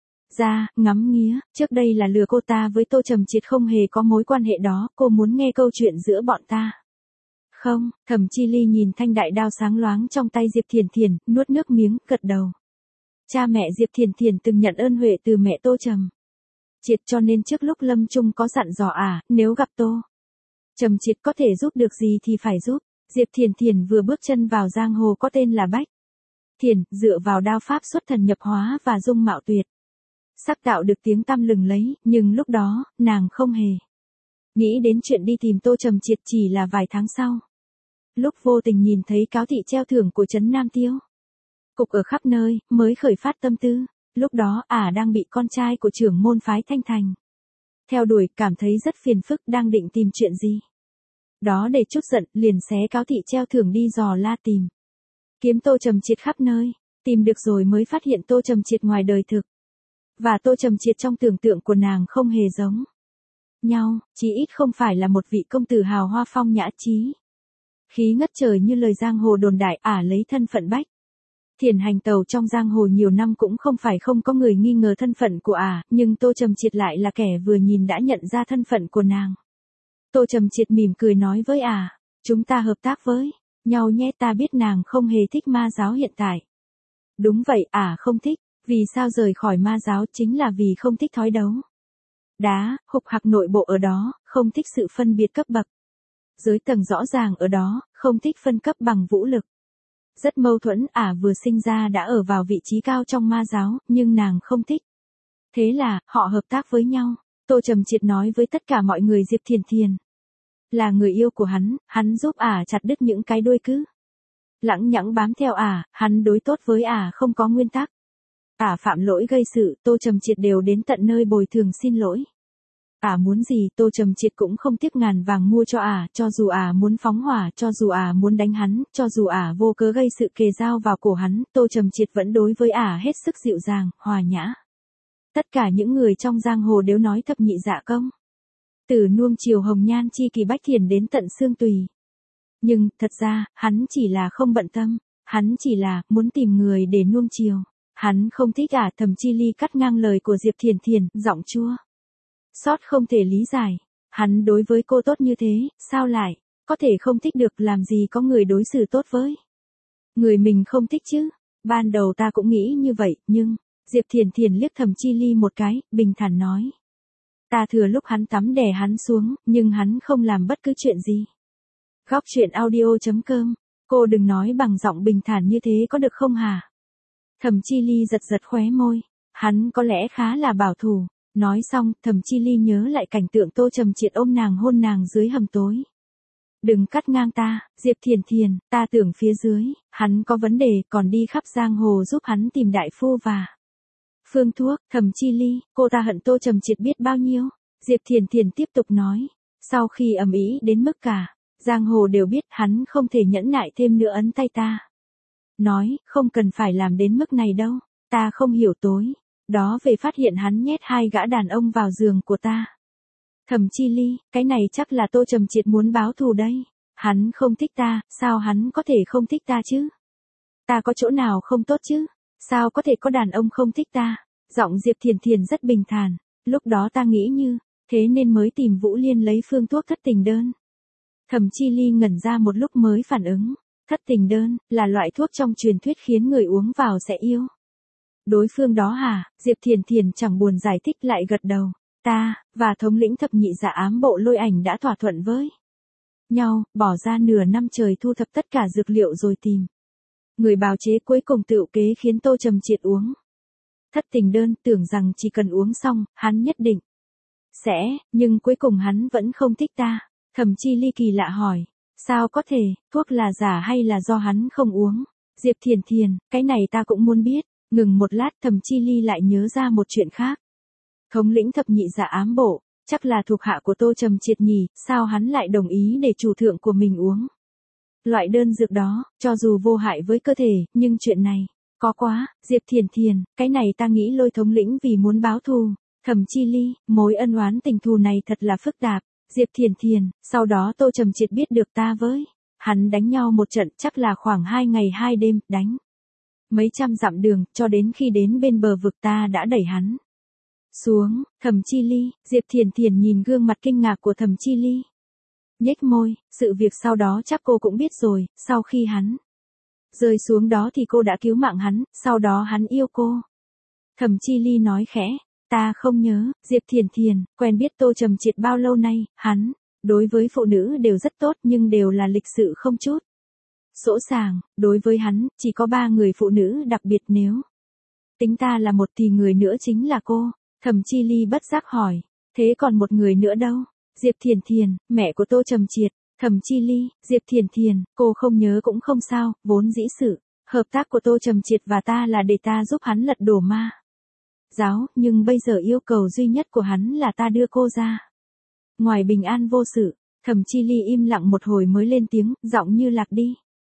ra, ngắm nghía, trước đây là lừa cô ta với Tô Trầm Triệt, không hề có mối quan hệ đó, cô muốn nghe câu chuyện giữa bọn ta. Không, Thẩm Chi Ly nhìn thanh đại đao sáng loáng trong tay Diệp Thiền Thiền, nuốt nước miếng, gật đầu. Cha mẹ Diệp Thiền Thiền từng nhận ơn huệ từ mẹ Tô Trầm Triệt, cho nên trước lúc lâm chung có dặn dò nếu gặp Tô Trầm Triệt có thể giúp được gì thì phải giúp. Diệp Thiền Thiền vừa bước chân vào giang hồ có tên là Bách Thiền, dựa vào đao pháp xuất thần nhập hóa và dung mạo tuyệt sắc tạo được tiếng tăm lừng lấy, nhưng lúc đó, nàng không hề nghĩ đến chuyện đi tìm Tô Trầm Triệt. Chỉ là vài tháng sau, lúc vô tình nhìn thấy cáo thị treo thưởng của trấn Nam Tiêu Cục ở khắp nơi, mới khởi phát tâm tư. Lúc đó đang bị con trai của trưởng môn phái Thanh Thành theo đuổi, cảm thấy rất phiền phức, đang định tìm chuyện gì đó để chút giận, liền xé cáo thị treo thưởng đi dò la tìm kiếm Tô Trầm Triệt khắp nơi. Tìm được rồi mới phát hiện Tô Trầm Triệt ngoài đời thực và Tô Trầm Triệt trong tưởng tượng của nàng không hề giống nhau, chí ít không phải là một vị công tử hào hoa phong nhã trí khí ngất trời như lời giang hồ đồn đại. Lấy thân phận Bách Thiền hành tàu trong giang hồ nhiều năm cũng không phải không có người nghi ngờ thân phận của nhưng Tô Trầm Triệt lại là kẻ vừa nhìn đã nhận ra thân phận của nàng. Tô Trầm Triệt mỉm cười nói với chúng ta hợp tác với nhau nhé. Ta biết nàng không hề thích ma giáo hiện tại. Đúng vậy, không thích. Vì sao rời khỏi ma giáo? Chính là vì không thích thói đấu đá, hục hặc nội bộ ở đó, không thích sự phân biệt cấp bậc giới tầng rõ ràng ở đó, không thích phân cấp bằng vũ lực. Rất mâu thuẫn. Vừa sinh ra đã ở vào vị trí cao trong ma giáo, nhưng nàng không thích. Thế là, họ hợp tác với nhau. Tô Trầm Triệt nói với tất cả mọi người Diệp Thiền Thiền là người yêu của hắn giúp chặt đứt những cái đuôi cứ lẳng nhẳng bám theo hắn đối tốt với không có nguyên tắc. Phạm lỗi gây sự, Tô Trầm Triệt đều đến tận nơi bồi thường xin lỗi. Muốn gì, Tô Trầm Triệt cũng không tiếc ngàn vàng mua cho cho dù muốn phóng hỏa, cho dù muốn đánh hắn, cho dù vô cớ gây sự kề dao vào cổ hắn, Tô Trầm Triệt vẫn đối với hết sức dịu dàng, hòa nhã. Tất cả những người trong giang hồ đều nói thập nhị dạ công. Từ nuông chiều hồng nhan chi kỳ Bách Thiền đến tận xương tùy. Nhưng, thật ra, hắn chỉ là không bận tâm, hắn chỉ là muốn tìm người để nuông chiều. Hắn không thích Thẩm Chi Ly cắt ngang lời của Diệp Thiền Thiền, giọng chua xót không thể lý giải. Hắn đối với cô tốt như thế, sao lại có thể không thích được? Làm gì có người đối xử tốt với người mình không thích chứ? Ban đầu ta cũng nghĩ như vậy, nhưng Diệp Thiền Thiền liếc Thẩm Chi Ly một cái, bình thản nói. Ta thừa lúc hắn tắm đè hắn xuống, nhưng hắn không làm bất cứ chuyện gì. Góc chuyện audio.com, cô đừng nói bằng giọng bình thản như thế có được không hả? Thẩm Chi Ly giật giật khóe môi, hắn có lẽ khá là bảo thủ. Nói xong, Thẩm Chi Ly nhớ lại cảnh tượng Tô Trầm Triệt ôm nàng hôn nàng dưới hầm tối. Đừng cắt ngang ta, Diệp Thiền Thiền, ta tưởng phía dưới, hắn có vấn đề, còn đi khắp giang hồ giúp hắn tìm đại phu và phương thuốc. Thẩm Chi Ly, cô ta hận Tô Trầm Triệt biết bao nhiêu. Diệp Thiền Thiền tiếp tục nói, sau khi ầm ĩ đến mức cả giang hồ đều biết, hắn không thể nhẫn nại thêm nữa, ấn tay ta. Nói, không cần phải làm đến mức này đâu, ta không hiểu tối đó về phát hiện hắn nhét 2 gã đàn ông vào giường của ta. Thẩm Chi Ly, cái này chắc là Tô Trầm Triệt muốn báo thù đây. Hắn không thích ta, sao hắn có thể không thích ta chứ? Ta có chỗ nào không tốt chứ? Sao có thể có đàn ông không thích ta? Giọng Diệp Thiền Thiền rất bình thản. Lúc đó ta nghĩ như thế nên mới tìm Vũ Liên lấy phương thuốc thất tình đơn. Thẩm Chi Ly ngẩn ra một lúc mới phản ứng. Thất tình đơn là loại thuốc trong truyền thuyết khiến người uống vào sẽ yêu đối phương đó hả? Diệp Thiền Thiền chẳng buồn giải thích, lại gật đầu. Ta và thống lĩnh thập nhị dạ ám bộ Lôi Ảnh đã thỏa thuận với nhau, bỏ ra nửa năm trời thu thập tất cả dược liệu rồi tìm người bào chế, cuối cùng tựu kế khiến Tô Trầm Triệt uống Thất tình đơn, tưởng rằng chỉ cần uống xong, hắn nhất định sẽ, nhưng cuối cùng hắn vẫn không thích ta. Thẩm Chi Ly kỳ lạ hỏi, sao có thể, thuốc là giả hay là do hắn không uống? Diệp Thiền Thiền, cái này ta cũng muốn biết. Ngừng một lát, Thẩm Chi Ly lại nhớ ra một chuyện khác. Thống lĩnh thập nhị dạ ám bộ, chắc là thuộc hạ của Tô Trầm Triệt nhỉ, sao hắn lại đồng ý để chủ thượng của mình uống? Loại đơn dược đó, cho dù vô hại với cơ thể, nhưng chuyện này, có quá, Diệp Thiền Thiền, cái này ta nghĩ Lôi thống lĩnh vì muốn báo thù. Thẩm Chi Ly, mối ân oán tình thù này thật là phức tạp. Diệp Thiền Thiền, sau đó Tô Trầm Triệt biết được ta với hắn đánh nhau một trận, chắc là khoảng 2 ngày 2 đêm, đánh mấy trăm dặm đường, cho đến khi đến bên bờ vực ta đã đẩy hắn xuống. Thẩm Chi Ly, Diệp Thiền Thiền nhìn gương mặt kinh ngạc của Thẩm Chi Ly, nhếch môi, sự việc sau đó chắc cô cũng biết rồi, sau khi hắn rơi xuống đó thì cô đã cứu mạng hắn, sau đó hắn yêu cô. Thẩm Chi Ly nói khẽ, ta không nhớ. Diệp Thiền Thiền, quen biết Tô Trầm Triệt bao lâu nay, hắn đối với phụ nữ đều rất tốt nhưng đều là lịch sự không chút sỗ sàng, đối với hắn, chỉ có 3 người phụ nữ đặc biệt, nếu tính ta là một thì người nữa chính là cô. Thẩm Chi Ly bất giác hỏi, thế còn một người nữa đâu? Diệp Thiền Thiền, mẹ của Tô Trầm Triệt. Thẩm Chi Ly, Diệp Thiền Thiền, cô không nhớ cũng không sao, vốn dĩ sự hợp tác của Tô Trầm Triệt và ta là để ta giúp hắn lật đổ ma giáo, nhưng bây giờ yêu cầu duy nhất của hắn là ta đưa cô ra ngoài bình an vô sự. Thẩm Chi Ly im lặng một hồi mới lên tiếng, giọng như lạc đi.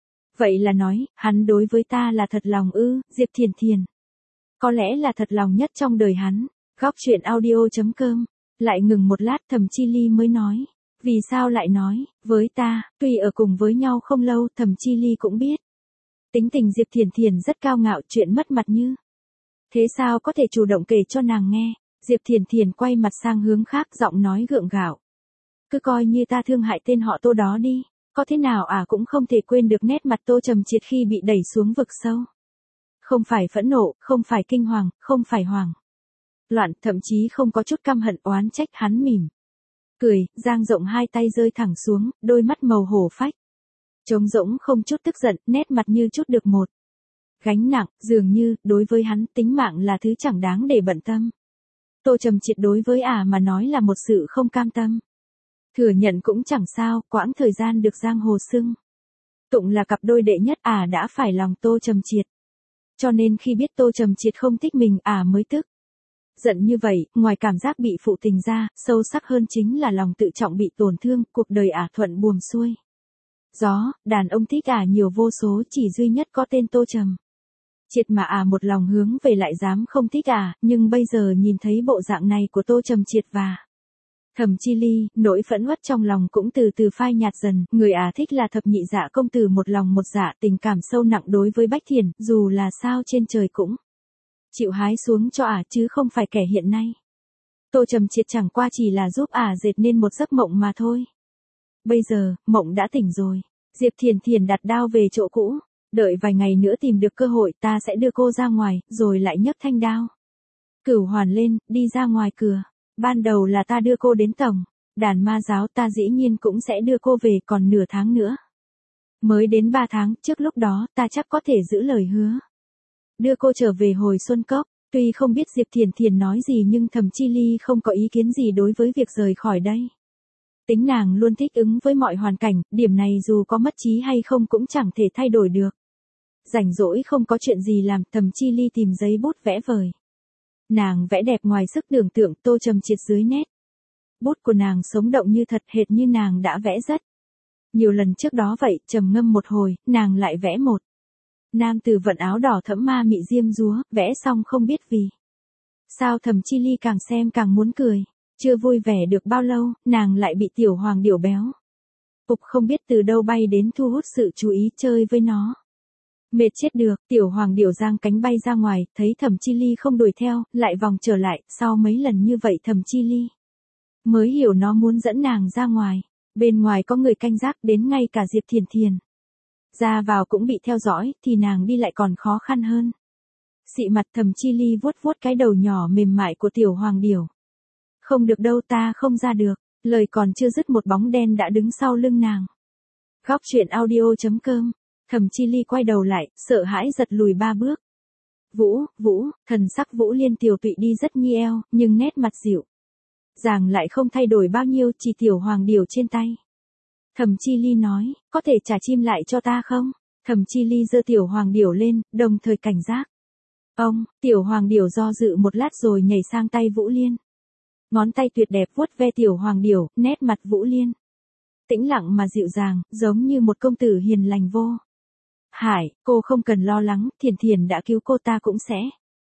Vậy là nói, hắn đối với ta là thật lòng ư? Diệp Thiền Thiền, có lẽ là thật lòng nhất trong đời hắn. Góc truyện audio.com. Lại ngừng một lát, Thẩm Chi Ly mới nói, vì sao lại nói với ta? Tuy ở cùng với nhau không lâu, Thẩm Chi Ly cũng biết tính tình Diệp Thiền Thiền rất cao ngạo, chuyện mất mặt như thế sao có thể chủ động kể cho nàng nghe. Diệp Thiền Thiền quay mặt sang hướng khác, giọng nói gượng gạo, cứ coi như ta thương hại tên họ Tô đó đi, có thế nào cũng không thể quên được nét mặt Tô Trầm Triệt khi bị đẩy xuống vực sâu. Không phải phẫn nộ, không phải kinh hoàng, không phải hoảng loạn, thậm chí không có chút căm hận oán trách. Hắn mỉm cười, dang rộng hai tay rơi thẳng xuống, đôi mắt màu hổ phách trống rỗng, không chút tức giận, nét mặt như chút được một gánh nặng, dường như đối với hắn, tính mạng là thứ chẳng đáng để bận tâm. Tô Trầm Triệt đối với mà nói là một sự không cam tâm. Thừa nhận cũng chẳng sao, quãng thời gian được giang hồ xưng tụng là cặp đôi đệ nhất, đã phải lòng Tô Trầm Triệt. Cho nên khi biết Tô Trầm Triệt không thích mình, mới tức giận như vậy. Ngoài cảm giác bị phụ tình ra, sâu sắc hơn chính là lòng tự trọng bị tổn thương. Cuộc đời thuận buồm xuôi gió, đàn ông thích nhiều vô số, chỉ duy nhất có tên Tô Trầm Triệt mà một lòng hướng về lại dám không thích. Nhưng bây giờ nhìn thấy bộ dạng này của Tô Trầm Triệt và Thẩm Chi Ly, nỗi phẫn uất trong lòng cũng từ từ phai nhạt dần. Người thích là thập nhị dạ công tử một lòng một dạ, tình cảm sâu nặng đối với Bách Thiền, dù là sao trên trời cũng chịu hái xuống cho chứ không phải kẻ hiện nay. Tô Trầm Triệt chẳng qua chỉ là giúp dệt nên một giấc mộng mà thôi. Bây giờ, mộng đã tỉnh rồi. Diệp Thiền Thiền đặt đao về chỗ cũ, đợi vài ngày nữa tìm được cơ hội, ta sẽ đưa cô ra ngoài, rồi lại nhấc thanh đao Cửu Hoàn lên, đi ra ngoài cửa. Ban đầu là ta đưa cô đến tổng đàn ma giáo, ta dĩ nhiên cũng sẽ đưa cô về, còn nửa tháng nữa mới đến 3 tháng, trước lúc đó ta chắc có thể giữ lời hứa đưa cô trở về hồi Xuân Cốc. Tuy không biết Diệp Thiền Thiền nói gì nhưng Thẩm Chi Ly không có ý kiến gì đối với việc rời khỏi đây. Tính nàng luôn thích ứng với mọi hoàn cảnh, điểm này dù có mất trí hay không cũng chẳng thể thay đổi được. Rảnh rỗi không có chuyện gì làm, Thẩm Chi Ly tìm giấy bút vẽ vời. Nàng vẽ đẹp ngoài sức tưởng tượng. Tô Trầm Triệt dưới nét bút của nàng sống động như thật, hệt như nàng đã vẽ rất nhiều lần trước đó vậy. Trầm ngâm một hồi, nàng lại vẽ một nam tử vận áo đỏ thẫm ma mị diêm dúa. Vẽ xong không biết vì sao Thẩm Chi Ly càng xem càng muốn cười. Chưa vui vẻ được bao lâu, nàng lại bị tiểu hoàng điểu béo Phục không biết từ đâu bay đến thu hút sự chú ý, chơi với nó mệt chết được. Tiểu hoàng điểu giang cánh bay ra ngoài, thấy Thẩm Chi Ly không đuổi theo, lại vòng trở lại. Sau mấy lần như vậy Thẩm Chi Ly mới hiểu nó muốn dẫn nàng ra ngoài. Bên ngoài có người canh gác, đến ngay cả Diệp Thiền Thiền ra vào cũng bị theo dõi, thì nàng đi lại còn khó khăn hơn. Xị mặt, Thẩm Chi Ly vuốt vuốt cái đầu nhỏ mềm mại của tiểu hoàng điểu. Không được đâu, ta không ra được. Lời còn chưa dứt, một bóng đen đã đứng sau lưng nàng. Góc truyện audio.com. Thẩm Chi Ly quay đầu lại, sợ hãi giật lùi 3 bước. Vũ, thần sắc Vũ Liên tiểu tụy đi rất nhiêu, nhưng nét mặt dịu dàng lại không thay đổi bao nhiêu, chỉ tiểu hoàng điểu trên tay. Thẩm Chi Ly nói, có thể trả chim lại cho ta không? Thẩm Chi Ly giơ tiểu hoàng điểu lên, đồng thời cảnh giác. Tiểu hoàng điểu do dự một lát rồi nhảy sang tay Vũ Liên. Ngón tay tuyệt đẹp vuốt ve tiểu hoàng điểu, nét mặt Vũ Liên tĩnh lặng mà dịu dàng, giống như một công tử hiền lành vô hại. Cô không cần lo lắng, Thiền Thiền đã cứu cô, ta cũng sẽ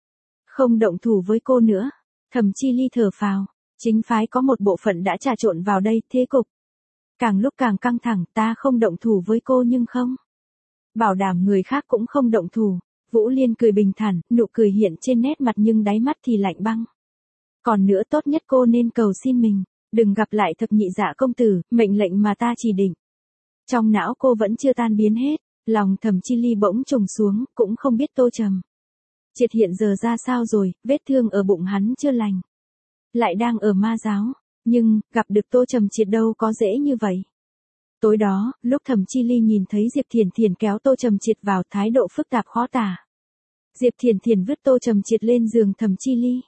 không động thủ với cô nữa. Thẩm Chi Ly thở phào, chính phái có một bộ phận đã trà trộn vào đây, thế cục càng lúc càng căng thẳng, ta không động thủ với cô nhưng không bảo đảm người khác cũng không động thủ. Vũ Liên cười bình thản, nụ cười hiện trên nét mặt nhưng đáy mắt thì lạnh băng. Còn nữa, tốt nhất cô nên cầu xin mình đừng gặp lại thập nhị dạ công tử, mệnh lệnh mà ta chỉ định trong não cô vẫn chưa tan biến hết. Lòng Thẩm Chi Ly bỗng trùng xuống, cũng không biết Tô Trầm Triệt hiện giờ ra sao rồi, vết thương ở bụng hắn chưa lành, lại đang ở ma giáo, nhưng gặp được Tô Trầm Triệt đâu có dễ như vậy. Tối đó, lúc Thẩm Chi Ly nhìn thấy Diệp Thiền Thiền kéo Tô Trầm Triệt vào, thái độ phức tạp khó tả. Diệp Thiền Thiền vứt Tô Trầm Triệt lên giường Thẩm Chi Ly,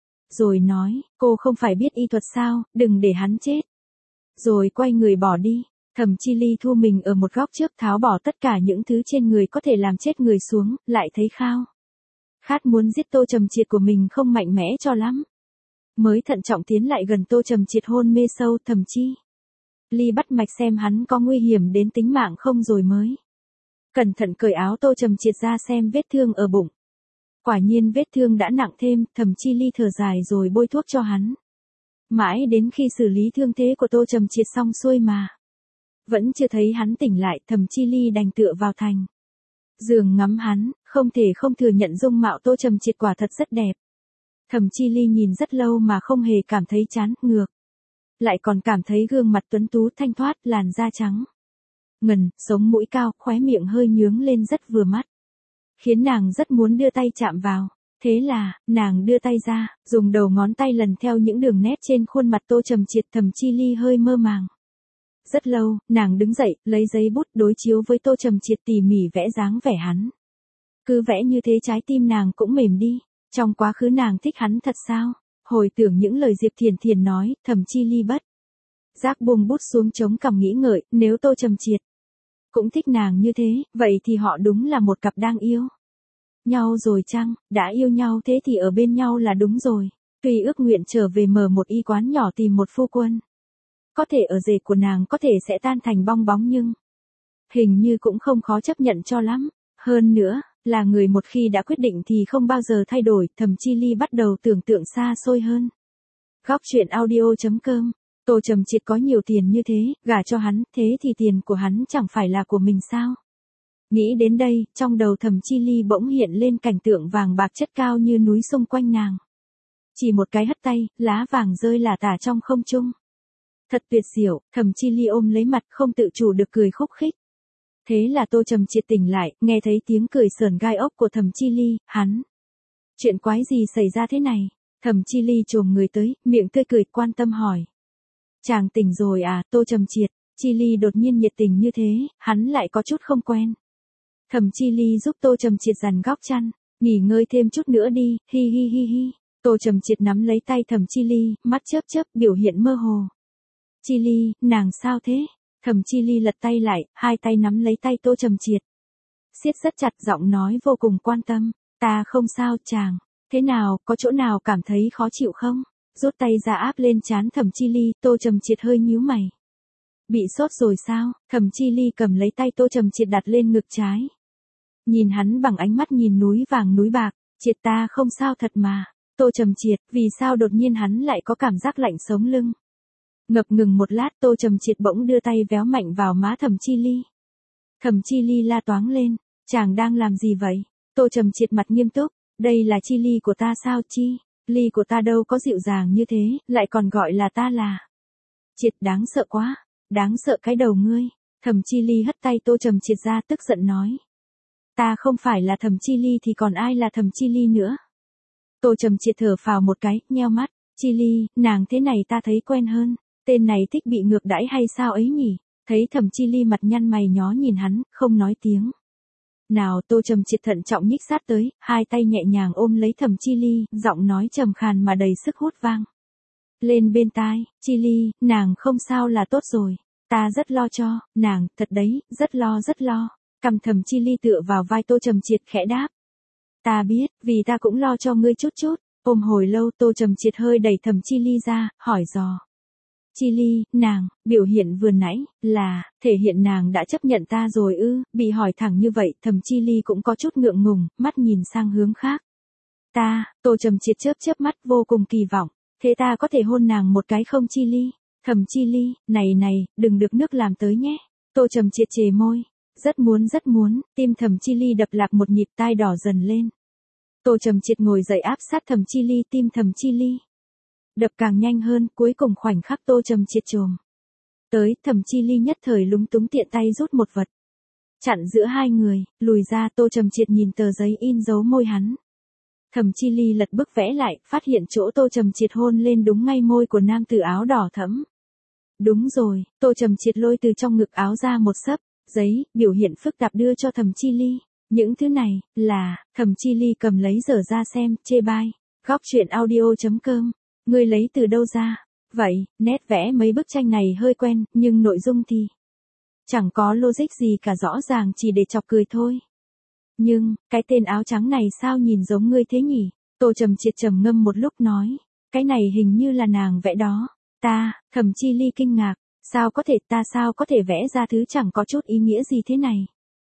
rồi nói, cô không phải biết y thuật sao, đừng để hắn chết. Rồi quay người bỏ đi. Thẩm Chi Ly thu mình ở một góc trước, tháo bỏ tất cả những thứ trên người có thể làm chết người xuống, lại thấy khao khát muốn giết Tô Trầm Triệt của mình không mạnh mẽ cho lắm. Mới thận trọng tiến lại gần Tô Trầm Triệt, hôn mê sâu. Thẩm Chi Ly bắt mạch xem hắn có nguy hiểm đến tính mạng không rồi mới cẩn thận cởi áo Tô Trầm Triệt ra xem vết thương ở bụng. Quả nhiên vết thương đã nặng thêm, Thẩm Chi Ly thở dài rồi bôi thuốc cho hắn. Mãi đến khi xử lý thương thế của Tô Trầm Triệt xong xuôi mà vẫn chưa thấy hắn tỉnh lại, Thẩm Chi Ly đành tựa vào thành giường ngắm hắn, không thể không thừa nhận dung mạo Tô Trầm Triệt quả thật rất đẹp. Thẩm Chi Ly nhìn rất lâu mà không hề cảm thấy chán, ngược lại còn cảm thấy gương mặt tuấn tú thanh thoát, làn da trắng ngần, sống mũi cao, khóe miệng hơi nhướng lên rất vừa mắt, khiến nàng rất muốn đưa tay chạm vào. Thế là, nàng đưa tay ra, dùng đầu ngón tay lần theo những đường nét trên khuôn mặt Tô Trầm Triệt. Thẩm Chi Ly hơi mơ màng. Rất lâu, nàng đứng dậy, lấy giấy bút đối chiếu với Tô Trầm Triệt, tỉ mỉ vẽ dáng vẻ hắn. Cứ vẽ như thế trái tim nàng cũng mềm đi. Trong quá khứ nàng thích hắn thật sao? Hồi tưởng những lời Diệp Thiền Thiền nói, Thẩm Chi Ly bất giác buông bút xuống, chống cằm nghĩ ngợi, nếu Tô Trầm Triệt cũng thích nàng như thế, vậy thì họ đúng là một cặp đang yêu nhau rồi chăng? Đã yêu nhau thế thì ở bên nhau là đúng rồi. Tuy ước nguyện trở về mở một y quán nhỏ tìm một phu quân, có thể ở rể của nàng có thể sẽ tan thành bong bóng, nhưng hình như cũng không khó chấp nhận cho lắm. Hơn nữa, là người một khi đã quyết định thì không bao giờ thay đổi. Thẩm Chi Ly bắt đầu tưởng tượng xa xôi hơn. Góc truyện audio.com. Tô Trầm Triệt có nhiều tiền như thế, gả cho hắn, thế thì tiền của hắn chẳng phải là của mình sao? Nghĩ đến đây, trong đầu Thẩm Chi Ly bỗng hiện lên cảnh tượng vàng bạc chất cao như núi xung quanh nàng. Chỉ một cái hất tay, lá vàng rơi lả tả trong không trung. Thật tuyệt diệu. Thẩm Chi Ly ôm lấy mặt, không tự chủ được cười khúc khích. Thế là Tô Trầm Triệt tỉnh lại, nghe thấy tiếng cười sờn gai ốc của Thẩm Chi Ly, hắn. Chuyện quái gì xảy ra thế này? Thẩm Chi Ly chồm người tới, miệng tươi cười, quan tâm hỏi. Chàng tỉnh rồi à? Tô Trầm Triệt. Chi Ly đột nhiên nhiệt tình như thế, hắn lại có chút không quen. Thẩm Chi Ly giúp Tô Trầm Triệt giằn góc chăn, nghỉ ngơi thêm chút nữa đi, hi hi hi hi. Tô Trầm Triệt nắm lấy tay Thẩm Chi Ly, mắt chớp chớp, biểu hiện mơ hồ. Chi Ly, nàng sao thế? Thẩm Chi Ly lật tay lại, hai tay nắm lấy tay Tô Trầm Triệt, siết rất chặt, giọng nói vô cùng quan tâm. Ta không sao, chàng. Thế nào, có chỗ nào cảm thấy khó chịu không? Rút tay ra áp lên trán Thẩm Chi Ly. Tô Trầm Triệt hơi nhíu mày. Bị sốt rồi sao? Thẩm Chi Ly cầm lấy tay Tô Trầm Triệt đặt lên ngực trái. Nhìn hắn bằng ánh mắt nhìn núi vàng núi bạc. Triệt, ta không sao thật mà. Tô Trầm Triệt, vì sao đột nhiên hắn lại có cảm giác lạnh sống lưng? Ngập ngừng một lát, Tô Trầm Triệt bỗng đưa tay véo mạnh vào má Thẩm Chi Ly. Thẩm Chi Ly la toáng lên. Chàng đang làm gì vậy? Tô Trầm Triệt mặt nghiêm túc. Đây là Chi Ly của ta sao? Chi Ly của ta đâu có dịu dàng như thế, lại còn gọi là ta là Triệt, đáng sợ quá. Đáng sợ cái đầu ngươi. Thẩm Chi Ly hất tay Tô Trầm Triệt ra, tức giận nói. Ta không phải là Thẩm Chi Ly thì còn ai là Thẩm Chi Ly nữa? Tô Trầm Triệt thở phào một cái, nheo mắt. Chi Ly, nàng thế này ta thấy quen hơn. Tên này thích bị ngược đãi hay sao ấy nhỉ? Thấy Thẩm Chi Ly mặt nhăn mày nhó nhìn hắn, không nói tiếng Nào, Tô Trầm Triệt thận trọng nhích sát tới, hai tay nhẹ nhàng ôm lấy Thẩm Chi Ly, giọng nói trầm khàn mà đầy sức hút vang lên bên tai, Chi Ly, nàng không sao là tốt rồi. Ta rất lo cho, nàng, thật đấy, rất lo rất lo. Cầm Thẩm Chi Ly tựa vào vai Tô Trầm Triệt khẽ đáp. Ta biết, vì ta cũng lo cho ngươi chút chút. Ôm hồi lâu Tô Trầm Triệt hơi đẩy Thẩm Chi Ly ra, hỏi dò. Chi Ly, nàng, biểu hiện vừa nãy, là, thể hiện nàng đã chấp nhận ta rồi ư, bị hỏi thẳng như vậy, Thẩm Chi Ly cũng có chút ngượng ngùng, mắt nhìn sang hướng khác. Tô Trầm Triệt chớp mắt vô cùng kỳ vọng, thế ta có thể hôn nàng một cái không Chi Ly? Thẩm Chi Ly, này, đừng được nước làm tới nhé. Tô Trầm Triệt chề môi, rất muốn, tim Thẩm Chi Ly đập lạc một nhịp tai đỏ dần lên. Tô Trầm Triệt ngồi dậy áp sát Thẩm Chi Ly, tim Thẩm Chi Ly đập càng nhanh hơn, cuối cùng khoảnh khắc Tô Trầm Triệt chồm tới, Thẩm Chi Ly nhất thời lúng túng tiện tay rút một vật chặn giữa hai người, lùi ra. Tô Trầm Triệt nhìn tờ giấy in dấu môi hắn. Thẩm Chi Ly lật bức vẽ lại, phát hiện chỗ Tô Trầm Triệt hôn lên đúng ngay môi của nam tử áo đỏ thẫm. Đúng rồi, Tô Trầm Triệt lôi từ trong ngực áo ra một xấp giấy, biểu hiện phức tạp đưa cho Thẩm Chi Ly. Những thứ này, là, Thẩm Chi Ly cầm lấy dở ra xem, chê bai. Góc truyện audio.com. Ngươi lấy từ đâu ra? Vậy, nét vẽ mấy bức tranh này hơi quen, nhưng nội dung thì chẳng có logic gì cả, rõ ràng chỉ để chọc cười thôi. Nhưng, cái tên áo trắng này sao nhìn giống ngươi thế nhỉ? Tô Trầm Triệt trầm ngâm một lúc nói. Cái này hình như là nàng vẽ đó. Thẩm Chi Ly kinh ngạc. Sao có thể vẽ ra thứ chẳng có chút ý nghĩa gì thế này?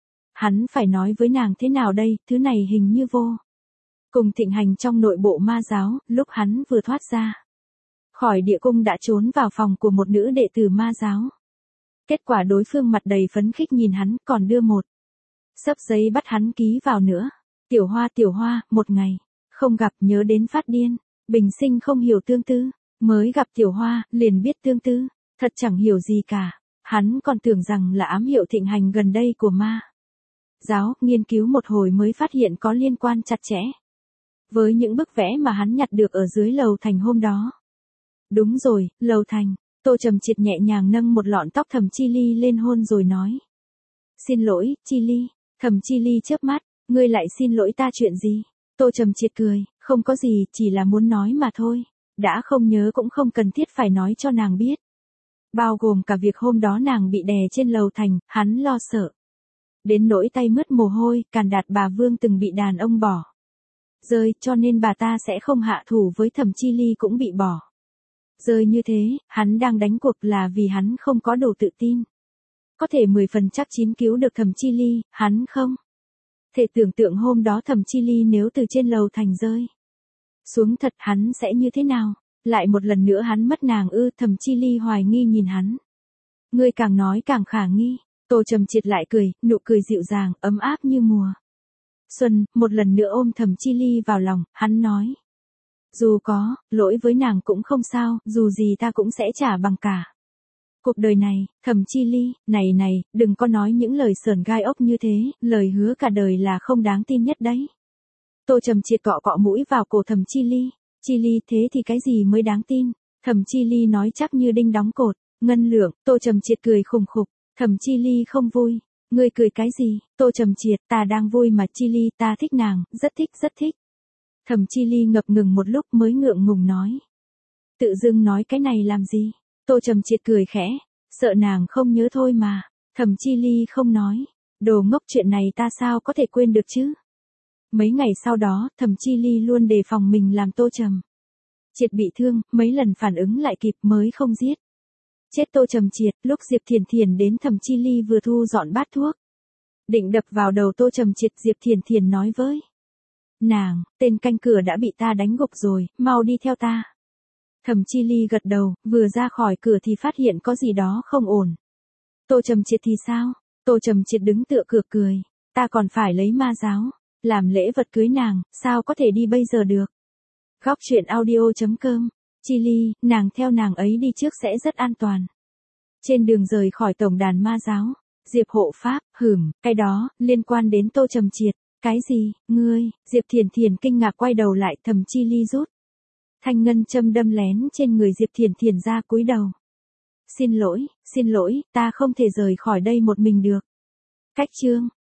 Hắn phải nói với nàng thế nào đây, thứ này hình như vô cùng thịnh hành trong nội bộ ma giáo, lúc hắn vừa thoát ra khỏi địa cung đã trốn vào phòng của một nữ đệ tử ma giáo. Kết quả đối phương mặt đầy phấn khích nhìn hắn, còn đưa một xấp giấy bắt hắn ký vào nữa. Tiểu Hoa, một ngày không gặp nhớ đến phát điên. Bình sinh không hiểu tương tư, mới gặp Tiểu Hoa, liền biết tương tư, thật chẳng hiểu gì cả. Hắn còn tưởng rằng là ám hiệu thịnh hành gần đây của ma giáo, nghiên cứu một hồi mới phát hiện có liên quan chặt chẽ với những bức vẽ mà hắn nhặt được ở dưới lầu thành hôm đó. Đúng rồi, lầu thành. Tô Trầm Triệt nhẹ nhàng nâng một lọn tóc Thẩm Chi Ly lên hôn rồi nói. Xin lỗi, Chi Ly. Thẩm Chi Ly chớp mắt, ngươi lại xin lỗi ta chuyện gì? Tô Trầm Triệt cười, không có gì, chỉ là muốn nói mà thôi. Đã không nhớ cũng không cần thiết phải nói cho nàng biết. Bao gồm cả việc hôm đó nàng bị đè trên lầu thành, hắn lo sợ đến nỗi tay mướt mồ hôi, càn đạt bà Vương từng bị đàn ông bỏ rơi, cho nên bà ta sẽ không hạ thủ với Thẩm Chi Ly cũng bị bỏ rơi như thế. Hắn đang đánh cuộc là vì hắn không có đủ tự tin có thể 10 phần chắc chín cứu được Thẩm Chi Ly. Hắn không thể tưởng tượng hôm đó Thẩm Chi Ly nếu từ trên lầu thành rơi xuống thật, hắn sẽ như thế nào. Lại một lần nữa hắn mất nàng ư? Thẩm Chi Ly hoài nghi nhìn hắn. Ngươi càng nói càng khả nghi. Tô Trầm Triệt lại cười, nụ cười dịu dàng, ấm áp như mùa xuân. Một lần nữa ôm Thẩm Chi Ly vào lòng, hắn nói. Dù có lỗi với nàng cũng không sao, dù gì ta cũng sẽ trả bằng cả cuộc đời này. Thẩm Chi Ly, này, đừng có nói những lời sờn gai ốc như thế, lời hứa cả đời là không đáng tin nhất đấy. Tô Trầm Triệt cọ cọ mũi vào cổ Thẩm Chi Ly. Chi Ly, thế thì cái gì mới đáng tin? Thẩm Chi Ly nói chắc như đinh đóng cột. Ngân lượng. Tô Trầm Triệt cười khùng khục. Thẩm Chi Ly không vui. Ngươi cười cái gì? Tô Trầm Triệt, ta đang vui mà Chi Ly, ta thích nàng, rất thích. Thẩm Chi Ly ngập ngừng một lúc mới ngượng ngùng nói. Tự dưng nói cái này làm gì? Tô Trầm Triệt cười khẽ, sợ nàng không nhớ thôi mà. Thẩm Chi Ly không nói. Đồ ngốc, chuyện này ta sao có thể quên được chứ? Mấy ngày sau đó, Thẩm Chi Ly luôn đề phòng mình làm Tô Trầm Triệt bị thương, mấy lần phản ứng lại kịp mới không giết chết Tô Trầm Triệt. Lúc Diệp Thiền Thiền đến, Thẩm Chi Ly vừa thu dọn bát thuốc định đập vào đầu Tô Trầm Triệt. Diệp Thiền Thiền nói với nàng, tên canh cửa đã bị ta đánh gục rồi, mau đi theo ta. Thẩm Chi Ly gật đầu, vừa ra khỏi cửa thì phát hiện có gì đó không ổn. Tô Trầm Triệt thì sao? Tô Trầm Triệt đứng tựa cửa cười. Ta còn phải lấy ma giáo làm lễ vật cưới nàng, sao có thể đi bây giờ được? Góc truyện audio.com. Chi Ly, nàng theo nàng ấy đi trước sẽ rất an toàn. Trên đường rời khỏi tổng đàn ma giáo, Diệp hộ pháp, cái đó, liên quan đến Tô Trầm Triệt. Cái gì, ngươi? Diệp Thiền Thiền kinh ngạc quay đầu lại. Thẩm Chi Ly rút thanh ngân châm đâm lén trên người Diệp Thiền Thiền ra, cúi đầu. Xin lỗi, ta không thể rời khỏi đây một mình được. Cách chương